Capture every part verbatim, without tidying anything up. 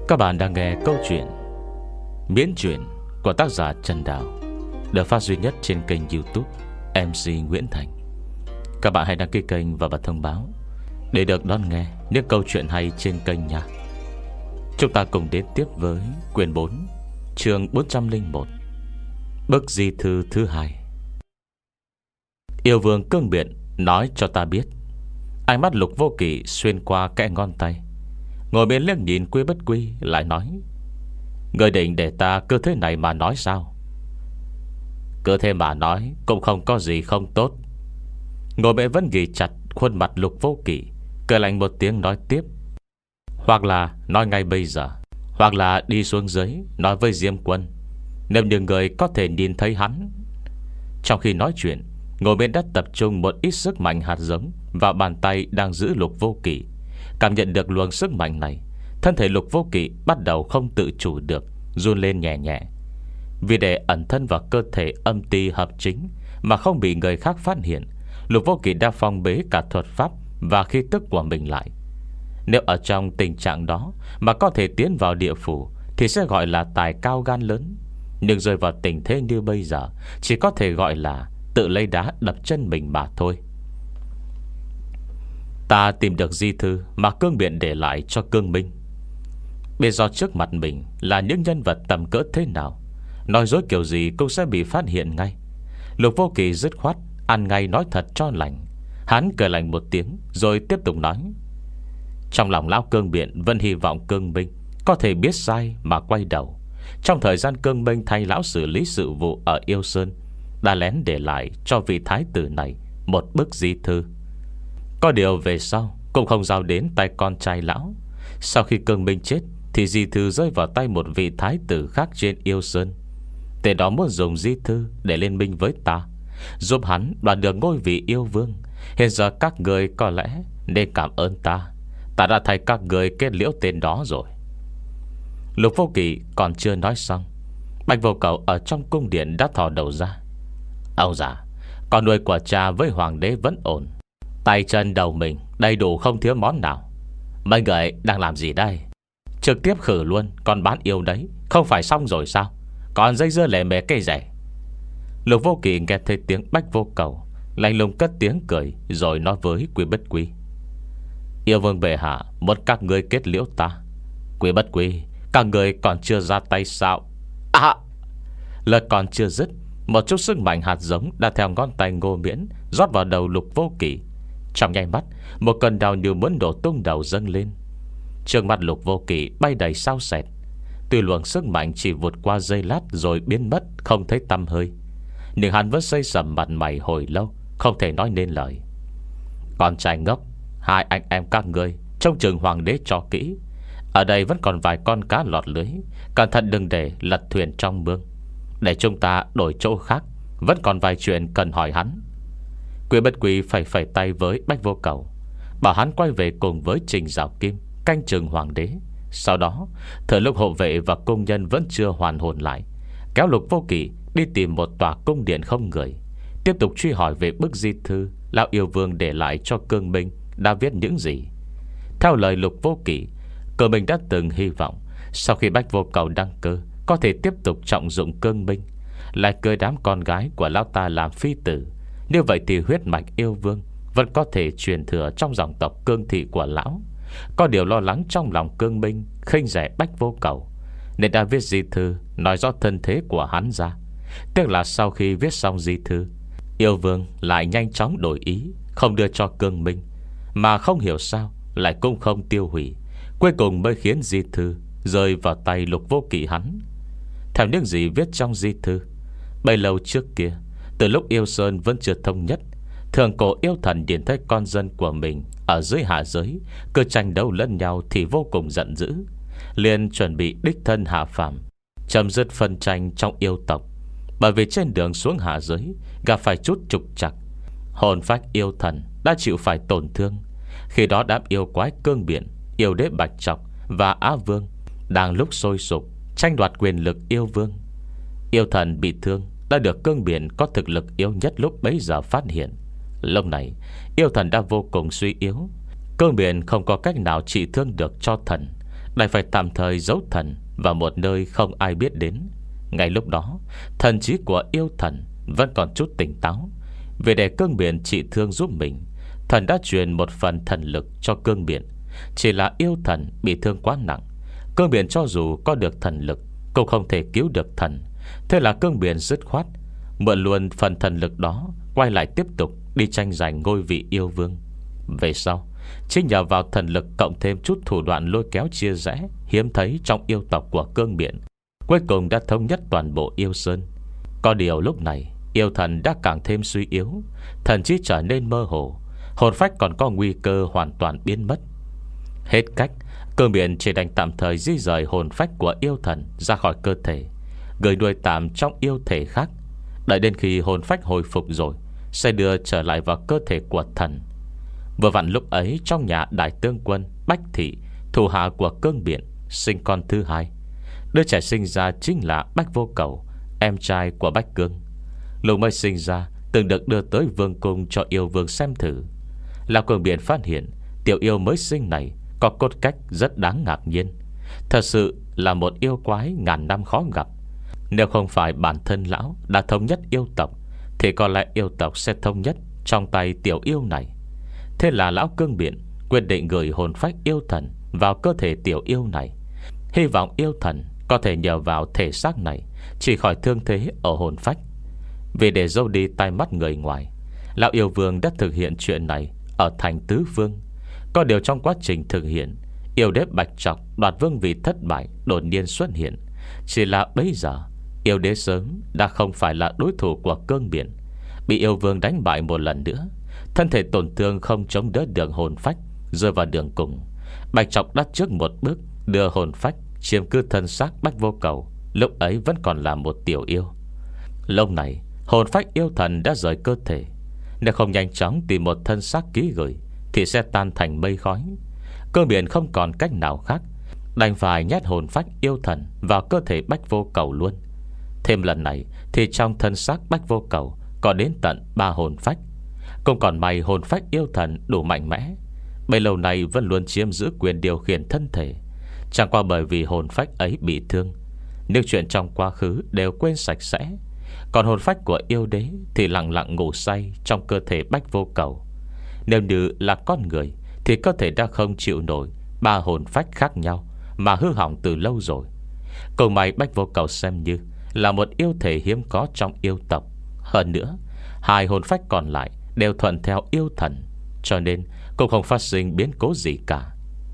Các bạn đang nghe câu chuyện miễn truyện của tác giả Trần Đào, được phát duy nhất trên kênh YouTube em xê Nguyễn Thành. Các bạn hãy đăng ký kênh và bật thông báo để được đón nghe những câu chuyện hay trên kênh nha. Chúng ta cùng đến tiếp với quyển bốn, chương bốn trăm lẻ một, bức di thư thứ hai. Yêu vương cương biện nói cho ta biết. Ánh mắt Lục Vô Kỵ xuyên qua kẽ ngón tay, ngồi bên liếc nhìn Quy Bất Quy, lại nói: Người định để ta cứ thế này mà nói sao? Cứ thế mà nói cũng không có gì không tốt. Ngồi bên vẫn ghi chặt khuôn mặt Lục Vô Kỵ, cười lạnh một tiếng nói tiếp: Hoặc là nói ngay bây giờ, hoặc là đi xuống dưới nói với Diêm Quân, nếu như người có thể nhìn thấy hắn. Trong khi nói chuyện, ngồi bên đã tập trung một ít sức mạnh hạt giống vào bàn tay đang giữ Lục Vô Kỵ. Cảm nhận được luồng sức mạnh này, thân thể Lục Vô Kỵ bắt đầu không tự chủ được, run lên nhẹ nhẹ. Vì để ẩn thân vào cơ thể âm ti hợp chính mà không bị người khác phát hiện, Lục Vô Kỵ đã phong bế cả thuật pháp và khí tức của mình lại. Nếu ở trong tình trạng đó mà có thể tiến vào địa phủ thì sẽ gọi là tài cao gan lớn. Nhưng rơi vào tình thế như bây giờ, chỉ có thể gọi là tự lấy đá đập chân mình mà thôi. Ta tìm được di thư mà Cương Biện để lại cho Cương Minh. Biết do trước mặt mình là những nhân vật tầm cỡ thế nào, nói dối kiểu gì cũng sẽ bị phát hiện ngay. Lục Vô Kỵ dứt khoát ăn ngay nói thật cho lành. Hắn cười lạnh một tiếng rồi tiếp tục nói: Trong lòng lão Cương Biện vẫn hy vọng Cương Minh có thể biết sai mà quay đầu. Trong thời gian Cương Minh thay lão xử lý sự vụ ở Yêu Sơn, đã lén để lại cho vị thái tử này một bức di thư. Có điều về sau cũng không giao đến tay con trai lão. Sau khi Cương Minh chết thì di thư rơi vào tay một vị thái tử khác trên Yêu Sơn. Tên đó muốn dùng di thư để liên minh với ta, giúp hắn đoạt được ngôi vị yêu vương. Hiện giờ các người có lẽ nên cảm ơn ta. Ta đã thay các người kết liễu tên đó rồi. Lục Vô Kỵ còn chưa nói xong, Bạch Vô Cầu ở trong cung điện đã thò đầu ra: Ông già, con nuôi của cha với hoàng đế vẫn ổn, tay chân đầu mình đầy đủ không thiếu món nào. Mấy người đang làm gì đây? Trực tiếp khử luôn con bán yêu đấy, không phải xong rồi sao? Còn dây dưa lề mề cây rẻ. Lục Vô Kỵ nghe thấy tiếng Bạch Vô Cầu, lạnh lùng cất tiếng cười, rồi nói với Quy Bất Quy: Yêu vương bệ hạ muốn các ngươi kết liễu ta. Quy Bất Quy, các người còn chưa ra tay sao? À! Lời còn chưa dứt, một chút sức mạnh hạt giống đã theo ngón tay Ngô Miễn rót vào đầu Lục Vô Kỵ. Trong nháy mắt, một cơn đau như muốn đổ tung đầu dâng lên. Trước mặt Lục Vô Kỵ bay đầy sao sẹt. Tuy luồng sức mạnh chỉ vụt qua giây lát rồi biến mất không thấy tăm hơi, nhưng hắn vẫn xây sầm mặt mày hồi lâu, không thể nói nên lời. Con trai ngốc, hai anh em các ngươi trông chừng hoàng đế cho kỹ. Ở đây vẫn còn vài con cá lọt lưới, cẩn thận đừng để lật thuyền trong mương. Để chúng ta đổi chỗ khác, vẫn còn vài chuyện cần hỏi hắn. Quy Bất Quy phải phẩy tay với Bạch Vô Cầu, bảo hắn quay về cùng với Trình Giảo Kim canh chừng hoàng đế. Sau đó, thời lúc hộ vệ và công nhân vẫn chưa hoàn hồn lại, kéo Lục Vô Kỵ đi tìm một tòa cung điện không người, tiếp tục truy hỏi về bức di thư lão yêu vương để lại cho Cương Minh đã viết những gì. Theo lời Lục Vô Kỵ, Cương Minh đã từng hy vọng sau khi Bạch Vô Cầu đăng cơ có thể tiếp tục trọng dụng Cương Minh, lại cưới đám con gái của lão ta làm phi tử. Như vậy thì huyết mạch yêu vương vẫn có thể truyền thừa trong dòng tộc Cương thị của lão. Có điều lo lắng trong lòng Cương Minh khinh rẻ Bạch Vô Cầu, nên đã viết di thư nói rõ thân thế của hắn ra. Tiếc là sau khi viết xong di thư, yêu vương lại nhanh chóng đổi ý, không đưa cho Cương Minh, mà không hiểu sao lại cũng không tiêu hủy. Cuối cùng mới khiến di thư rơi vào tay Lục Vô Kỵ hắn. Theo những gì viết trong di thư, bấy lâu trước kia, từ lúc Yêu Sơn vẫn chưa thống nhất, thường cổ yêu thần nhìn thấy con dân của mình ở dưới hạ giới cứ tranh đấu lẫn nhau thì vô cùng giận dữ, liền chuẩn bị đích thân hạ phàm, chấm dứt phân tranh trong yêu tộc. Bởi vì trên đường xuống hạ giới gặp phải chút trục trặc, hồn phách yêu thần đã chịu phải tổn thương. Khi đó đám yêu quái Cương Biện, yêu đế Bạch Trọc và Á Vương đang lúc sôi sục tranh đoạt quyền lực yêu vương. Yêu thần bị thương đã được Cương Biện có thực lực yếu nhất lúc bấy giờ phát hiện. Lúc này yêu thần đã vô cùng suy yếu, Cương Biện không có cách nào trị thương được cho thần, lại phải tạm thời giấu thần vào một nơi không ai biết đến. Ngay lúc đó, thần trí của yêu thần vẫn còn chút tỉnh táo. Vì để cương biển trị thương giúp mình, thần đã truyền một phần thần lực cho cương biển. Chỉ là yêu thần bị thương quá nặng, cương biển cho dù có được thần lực cũng không thể cứu được thần. Thế là cương biển dứt khoát mượn luôn phần thần lực đó, quay lại tiếp tục đi tranh giành ngôi vị yêu vương. Về sau, chính nhờ vào thần lực cộng thêm chút thủ đoạn lôi kéo chia rẽ hiếm thấy trong yêu tộc của cương biển, cuối cùng đã thống nhất toàn bộ yêu sơn. Có điều lúc này yêu thần đã càng thêm suy yếu, thần trí trở nên mơ hồ, hồn phách còn có nguy cơ hoàn toàn biến mất. Hết cách, cương biển chỉ đành tạm thời di rời hồn phách của yêu thần ra khỏi cơ thể, gửi nuôi tạm trong yêu thể khác. Đợi đến khi hồn phách hồi phục rồi, sẽ đưa trở lại vào cơ thể của thần. Vừa vặn lúc ấy, trong nhà đại tướng quân Bách Thị, thủ hạ của cương biển, sinh con thứ hai. Đứa trẻ sinh ra chính là Bách Vô Cầu, em trai của Bách Cương. Lúc mới sinh ra từng được đưa tới vương cung cho yêu vương xem thử. Lão cương biển phát hiện tiểu yêu mới sinh này có cốt cách rất đáng ngạc nhiên. Thật sự là một yêu quái ngàn năm khó gặp. Nếu không phải bản thân lão đã thống nhất yêu tộc, thì có lẽ yêu tộc sẽ thống nhất trong tay tiểu yêu này. Thế là lão cương biển quyết định gửi hồn phách yêu thần vào cơ thể tiểu yêu này, hy vọng yêu thần có thể nhờ vào thể xác này chỉ khỏi thương thế ở hồn phách. Vì để giấu đi tai mắt người ngoài, lão yêu vương đã thực hiện chuyện này ở thành Tứ Phương. Có điều trong quá trình thực hiện, yêu đế Bạch Trọc đoạt vương vị thất bại đột nhiên xuất hiện. Chỉ là bây giờ yêu đế sớm đã không phải là đối thủ của cương biển, bị yêu vương đánh bại một lần nữa, thân thể tổn thương không chống đỡ được hồn phách, rơi vào đường cùng. Bạch Trọc đắt trước một bước đưa hồn phách chiếm cứ thân xác Bách Vô Cầu, lúc ấy vẫn còn là một tiểu yêu. Lúc này hồn phách yêu thần đã rời cơ thể, nếu không nhanh chóng tìm một thân xác ký gửi thì sẽ tan thành mây khói. Cương biển không còn cách nào khác, đành phải nhét hồn phách yêu thần vào cơ thể Bách Vô Cầu luôn. Thêm lần này thì trong thân xác Bách Vô Cầu có đến tận ba hồn phách. Cũng còn may hồn phách yêu thần đủ mạnh mẽ, bấy lâu nay vẫn luôn chiếm giữ quyền điều khiển thân thể. Chẳng qua bởi vì hồn phách ấy bị thương, những chuyện trong quá khứ đều quên sạch sẽ. Còn hồn phách của yêu đế thì lặng lặng ngủ say trong cơ thể Bách Vô Cầu. Nếu như là con người thì cơ thể đã không chịu nổi ba hồn phách khác nhau mà hư hỏng từ lâu rồi. Cầu may Bách Vô Cầu xem như là một yêu thể hiếm có trong yêu tộc. Hơn nữa, hai hồn phách còn lại đều thuận theo yêu thần, cho nên cũng không phát sinh biến cố gì cả.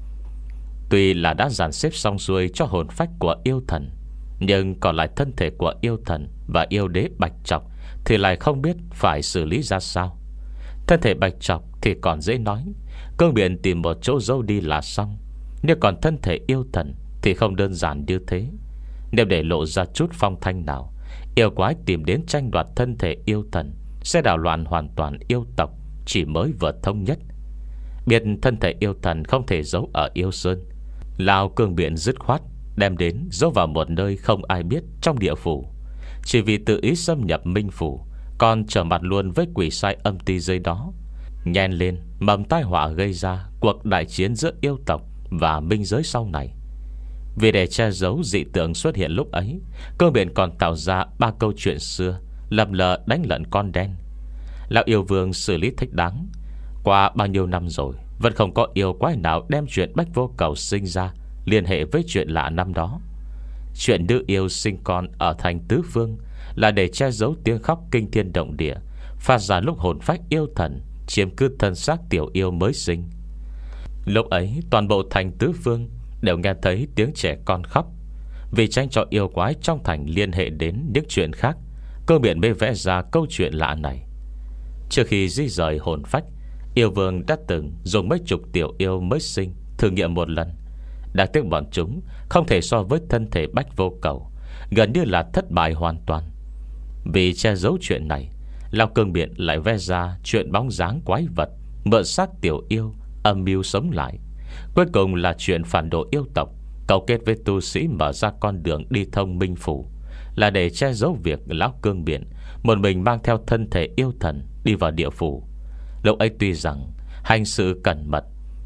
Tuy là đã dàn xếp xong xuôi cho hồn phách của yêu thần, nhưng còn lại thân thể của yêu thần và yêu đế Bạch Trọc thì lại không biết phải xử lý ra sao. Thân thể Bạch Trọc thì còn dễ nói, cương biển tìm một chỗ giấu đi là xong. Nhưng còn thân thể yêu thần thì không đơn giản như thế. Nếu để lộ ra chút phong thanh nào, yêu quái tìm đến tranh đoạt thân thể yêu thần sẽ đảo loạn hoàn toàn yêu tộc chỉ mới vừa thống nhất. Biết thân thể yêu thần không thể giấu ở yêu sơn, lão cương biển dứt khoát đem đến giấu vào một nơi không ai biết trong địa phủ. Chỉ vì tự ý xâm nhập minh phủ, còn trở mặt luôn với quỷ sai âm ti dưới đó, nhen lên mầm tai họa gây ra cuộc đại chiến giữa yêu tộc và minh giới sau này. Vì để che giấu dị tượng xuất hiện lúc ấy, cương biển còn tạo ra ba câu chuyện xưa lầm lờ đánh lận con đen. Lão yêu vương xử lý thích đáng. Qua bao nhiêu năm rồi, vẫn không có yêu quái nào đem chuyện Bách Vô Cầu sinh ra liên hệ với chuyện lạ năm đó. Chuyện nữ yêu sinh con ở thành Tứ Phương là để che giấu tiếng khóc kinh thiên động địa phát ra lúc hồn phách yêu thần chiếm cứ thân xác tiểu yêu mới sinh. Lúc ấy toàn bộ thành Tứ Phương đều nghe thấy tiếng trẻ con khóc. Vì tránh cho yêu quái trong thành liên hệ đến những chuyện khác, cơ biển mới vẽ ra câu chuyện lạ này. Trước khi di rời hồn phách, yêu vương đã từng dùng mấy chục tiểu yêu mới sinh thử nghiệm một lần. Đáng tiếc bọn chúng không thể so với thân thể Bách Vô Cầu, gần như là thất bại hoàn toàn. Vì che giấu chuyện này, lão cương biển lại vẽ ra chuyện bóng dáng quái vật mượn xác tiểu yêu âm mưu sống lại. Cuối cùng là chuyện phản đồ yêu tộc cấu kết với tu sĩ mở ra con đường đi thông minh phủ, là để che giấu việc lão cương biển một mình mang theo thân thể yêu thần đi vào địa phủ. Lúc ấy tuy rằng hành sự cẩn mật,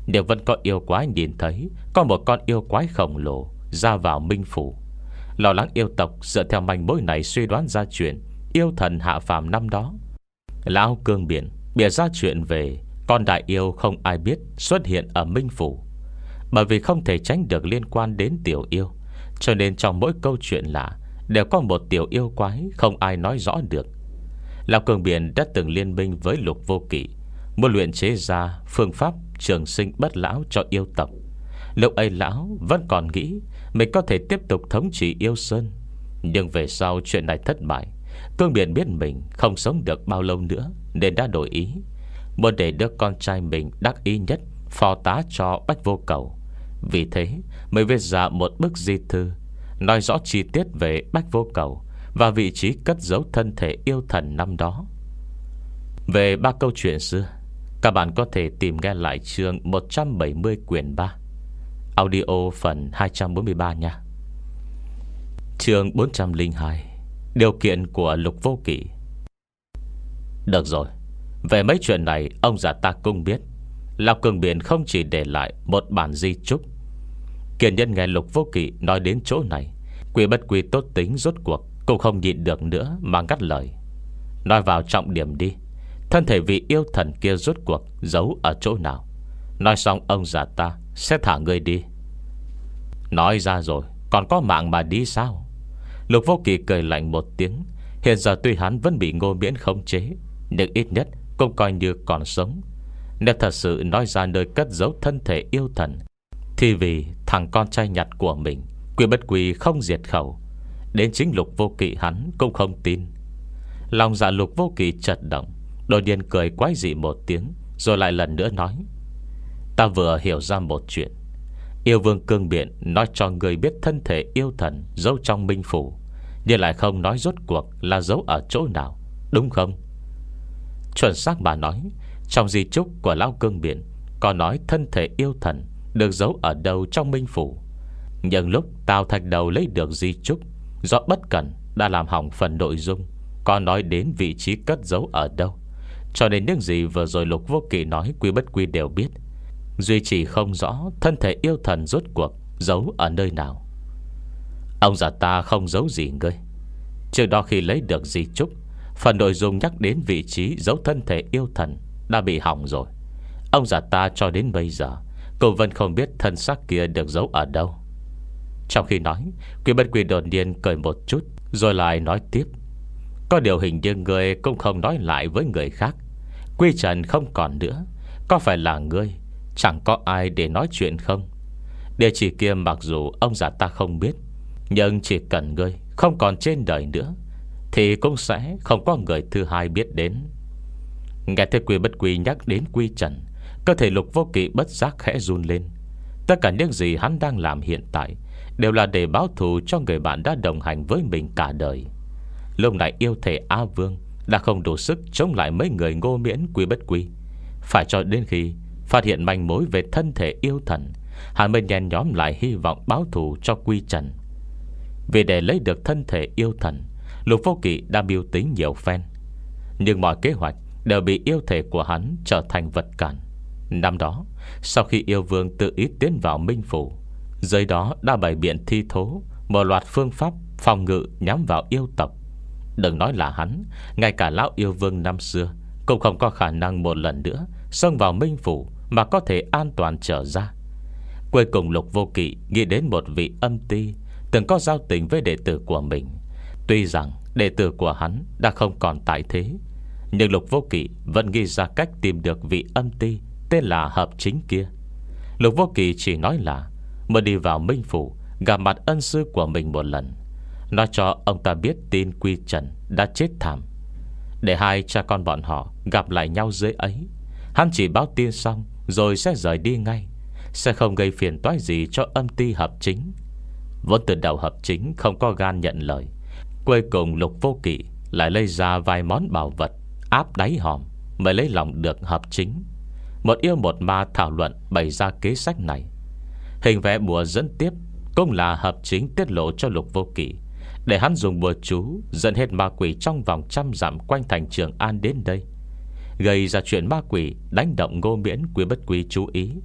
Nhưng vẫn có yêu quái nhìn thấy có một con yêu quái khổng lồ ra vào Minh Phủ. Lo lắng yêu tộc dựa theo manh mối này suy đoán ra chuyện yêu thần hạ phàm năm đó. Lão Cương Biển bịa ra chuyện về con đại yêu không ai biết xuất hiện ở Minh Phủ. Bởi vì không thể tránh được liên quan đến tiểu yêu, cho nên trong mỗi câu chuyện lạ đều có một tiểu yêu quái không ai nói rõ được. Lão Cương Biển đã từng liên minh với Lục Vô Kỵ, muốn luyện chế ra phương pháp trường sinh bất lão cho yêu tộc. Lúc ấy lão vẫn còn nghĩ mình có thể tiếp tục thống trị yêu sơn. Nhưng về sau chuyện này thất bại, Cương Biển biết mình không sống được bao lâu nữa, nên đã đổi ý, muốn để đứa con trai mình đắc ý nhất phò tá cho Bách Vô Cầu. Vì thế mới viết ra một bức di thư nói rõ chi tiết về Bách Vô Cầu và vị trí cất giấu thân thể yêu thần năm đó. Về ba câu chuyện xưa, các bạn có thể tìm nghe lại chương một trăm bảy mươi quyển ba, audio phần hai trăm bốn mươi ba nha. Chương bốn trăm lẻ hai, điều kiện của Lục Vô Kỵ. Được rồi, về mấy chuyện này ông già ta cũng biết. Lão Cương Biển không chỉ để lại một bản di chúc. Kiên nhân nghe Lục Vô Kỵ nói đến chỗ này, Quỷ Bất Quy tốt tính rốt cuộc cũng không nhịn được nữa mà ngắt lời. Nói vào trọng điểm đi. Thân thể vị yêu thần kia rốt cuộc giấu ở chỗ nào? Nói xong ông già ta sẽ thả ngươi đi. Nói ra rồi còn có mạng mà đi sao? Lục Vô Kỵ cười lạnh một tiếng. Hiện giờ tuy hắn vẫn bị Ngô Miễn khống chế, nhưng ít nhất cũng coi như còn sống. Nếu thật sự nói ra nơi cất giấu thân thể yêu thần, thì vì thằng con trai nhặt của mình, Quỷ Bất Quy không diệt khẩu, đến chính Lục Vô Kỵ hắn cũng không tin. Lòng dạ Lục Vô Kỵ chật động, đột nhiên cười quái dị một tiếng, rồi lại lần nữa nói: Ta vừa hiểu ra một chuyện. Yêu vương Cương Biển nói cho người biết thân thể yêu thần giấu trong Minh Phủ, nhưng lại không nói rốt cuộc là giấu ở chỗ nào, đúng không? Chuẩn xác bà nói, trong di chúc của Lão Cương Biển có nói thân thể yêu thần được giấu ở đâu trong Minh Phủ. Nhưng lúc Tào Thạch Đầu lấy được di chúc, do bất cẩn đã làm hỏng phần nội dung có nói đến vị trí cất giấu ở đâu. Cho nên những gì vừa rồi Lục Vô Kỵ nói Quỷ Bất Quy đều biết, duy chỉ không rõ thân thể yêu thần rốt cuộc giấu ở nơi nào. Ông già ta không giấu gì ngươi. Trước đó khi lấy được di chúc, phần nội dung nhắc đến vị trí giấu thân thể yêu thần đã bị hỏng rồi. Ông già ta cho đến bây giờ cô vẫn không biết thân xác kia được giấu ở đâu. Trong khi nói, Quỷ Bất Quy đột nhiên cười một chút, rồi lại nói tiếp: Có điều hình như ngươi cũng không nói lại với người khác. Quy Trần không còn nữa, có phải là ngươi chẳng có ai để nói chuyện không? Địa chỉ kia mặc dù ông già ta không biết, nhưng chỉ cần ngươi không còn trên đời nữa thì cũng sẽ không có người thứ hai biết đến. Nghe thấy Quỷ Bất Quy nhắc đến Quy Trần, cơ thể Lục Vô Kỵ bất giác khẽ run lên. Tất cả những gì hắn đang làm hiện tại đều là để báo thù cho người bạn đã đồng hành với mình cả đời. Lúc này yêu thể A Vương đã không đủ sức chống lại mấy người Ngô Miễn Quỷ Bất Quy. Phải cho đến khi phát hiện manh mối về thân thể yêu thần, hắn mới nhen nhóm lại hy vọng báo thù cho Quy Trần. Vì để lấy được thân thể yêu thần, Lục Vô Kỵ đã mưu tính nhiều phen, nhưng mọi kế hoạch đều bị yêu thể của hắn trở thành vật cản. Năm đó, sau khi yêu vương tự ý tiến vào Minh Phủ, dưới đó đã bày biện thi thố một loạt phương pháp phòng ngự nhắm vào yêu tộc. Đừng nói là hắn, ngay cả lão yêu vương năm xưa cũng không có khả năng một lần nữa xông vào Minh Phủ mà có thể an toàn trở ra. Cuối cùng Lục Vô Kỵ nghĩ đến một vị âm ti từng có giao tình với đệ tử của mình. Tuy rằng đệ tử của hắn đã không còn tại thế, nhưng Lục Vô Kỵ vẫn nghĩ ra cách tìm được vị âm ti tên là Hợp Chính kia. Lục Vô Kỵ chỉ nói là mới đi vào Minh Phủ gặp mặt ân sư của mình một lần, nói cho ông ta biết tin Quy Trần đã chết thảm, để hai cha con bọn họ gặp lại nhau dưới ấy. Hắn chỉ báo tin xong rồi sẽ rời đi ngay, sẽ không gây phiền toái gì cho âm ti Hợp Chính. Vốn từ đầu Hợp Chính không có gan nhận lời, cuối cùng Lục Vô Kỵ lại lấy ra vài món bảo vật áp đáy hòm mới lấy lòng được Hợp Chính. Một yêu một ma thảo luận bày ra kế sách này. Hình vẽ bùa dẫn tiếp cũng là Hợp Chính tiết lộ cho Lục Vô Kỵ, để hắn dùng bùa chú dẫn hết ma quỷ trong vòng trăm dặm quanh thành Trường An đến đây, gây ra chuyện ma quỷ đánh động Ngô Miễn Quỷ Bất Quy chú ý,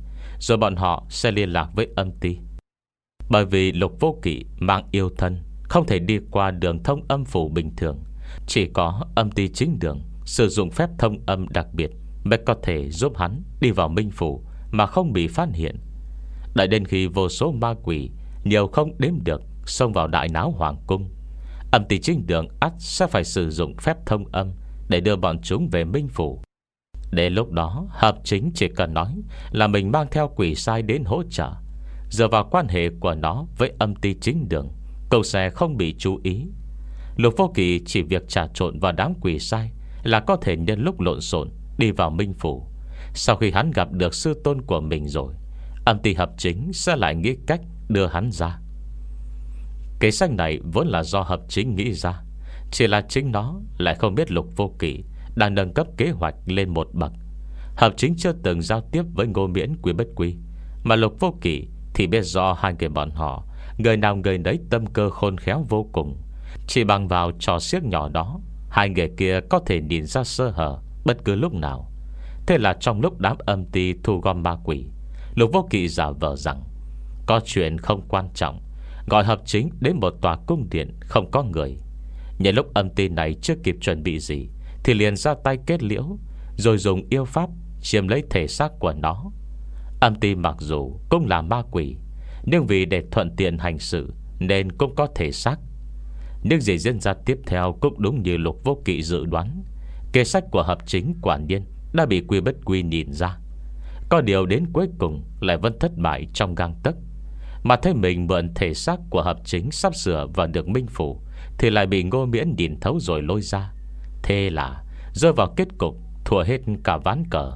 rồi bọn họ sẽ liên lạc với âm ty. Bởi vì Lục Vô Kỵ mang yêu thân, không thể đi qua đường thông âm phủ bình thường. Chỉ có âm ty chính đường sử dụng phép thông âm đặc biệt mới có thể giúp hắn đi vào minh phủ mà không bị phát hiện. Đợi đến khi vô số ma quỷ nhiều không đếm được xông vào đại náo hoàng cung, âm ty chính đường ắt sẽ phải sử dụng phép thông âm để đưa bọn chúng về minh phủ. Đến lúc đó Hợp Chính chỉ cần nói là mình mang theo quỷ sai đến hỗ trợ. Dựa vào quan hệ của nó với âm ty chính đường, cậu sẽ không bị chú ý. Lục Vô Kỵ chỉ việc trà trộn vào đám quỷ sai là có thể nhân lúc lộn xộn đi vào minh phủ. Sau khi hắn gặp được sư tôn của mình rồi, âm ty Hợp Chính sẽ lại nghĩ cách đưa hắn ra. Kế sách này vốn là do Hợp Chính nghĩ ra, chỉ là chính nó lại không biết Lục Vô Kỵ đang nâng cấp kế hoạch lên một bậc. Hợp Chính chưa từng giao tiếp với Ngô Miễn, Quy Bất Quy, mà Lục Vô Kỵ thì biết do hai người bọn họ người nào người nấy tâm cơ khôn khéo vô cùng. Chỉ bằng vào trò xiếc nhỏ đó, hai người kia có thể nhìn ra sơ hở bất cứ lúc nào. Thế là trong lúc đám âm ty thu gom ma quỷ, Lục Vô Kỵ giả vờ rằng có chuyện không quan trọng, gọi Hợp Chính đến một tòa cung điện không có người. Nhân lúc âm ty này chưa kịp chuẩn bị gì thì liền ra tay kết liễu, rồi dùng yêu pháp chiếm lấy thể xác của nó. Âm ty mặc dù cũng là ma quỷ, nhưng vì để thuận tiện hành sự nên cũng có thể xác. Nhưng gì diễn ra tiếp theo cũng đúng như Lục Vô Kỵ dự đoán. Kế sách của Hợp Chính quả nhiên đã bị Quy Bất Quy nhìn ra. Có điều đến cuối cùng lại vẫn thất bại trong gang tấc. Mà thấy mình mượn thể xác của Hợp Chính sắp sửa vào được minh phủ, thì lại bị Ngô Miễn nhìn thấu rồi lôi ra. Thế là rơi vào kết cục thua hết cả ván cờ.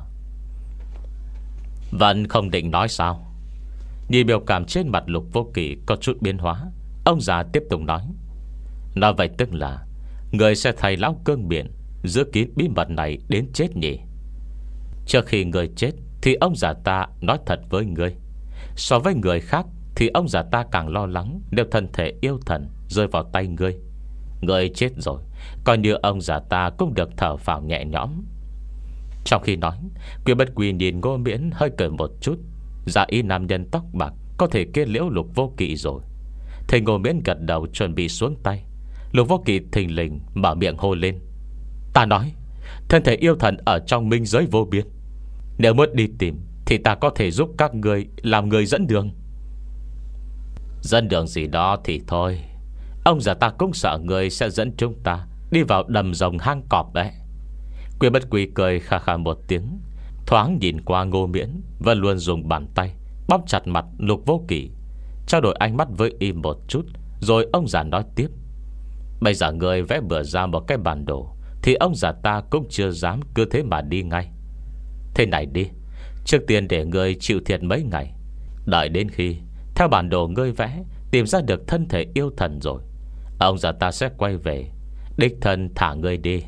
Vẫn không định nói sao? Nhìn biểu cảm trên mặt Lục Vô Kỵ có chút biến hóa, ông già tiếp tục nói: nói vậy tức là người sẽ thầy lão cương biển giữ kín bí mật này đến chết nhỉ? Trước khi người chết thì ông già ta nói thật với ngươi. So với người khác thì ông già ta càng lo lắng nếu thân thể yêu thần rơi vào tay ngươi. Ngươi chết rồi, coi như ông già ta cũng được thở phào nhẹ nhõm. Trong khi nói, Quy Bất Quy nhìn Ngô Miễn hơi cười một chút, giả ý nam nhân tóc bạc có thể kết liễu Lục Vô Kỵ rồi. Thầy Ngô Miễn gật đầu chuẩn bị xuống tay, Lục Vô Kỵ thình lình mở miệng hô lên: ta nói, thân thể yêu thần ở trong minh giới vô biên. Nếu muốn đi tìm thì ta có thể giúp các ngươi làm người dẫn đường. Dẫn đường gì đó thì thôi, ông già ta cũng sợ người sẽ dẫn chúng ta đi vào đầm rồng hang cọp đấy. Quy Bất Quy cười khà khà một tiếng, thoáng nhìn qua Ngô Miễn, và luôn dùng bàn tay bóp chặt mặt Lục Vô Kỵ, trao đổi ánh mắt với y một chút. Rồi ông già nói tiếp: bây giờ người vẽ bừa ra một cái bản đồ thì ông già ta cũng chưa dám cứ thế mà đi ngay. Thế này đi, trước tiên để ngươi chịu thiệt mấy ngày. Đợi đến khi theo bản đồ ngươi vẽ tìm ra được thân thể yêu thần rồi, ông già ta sẽ quay về đích thân thả ngươi đi.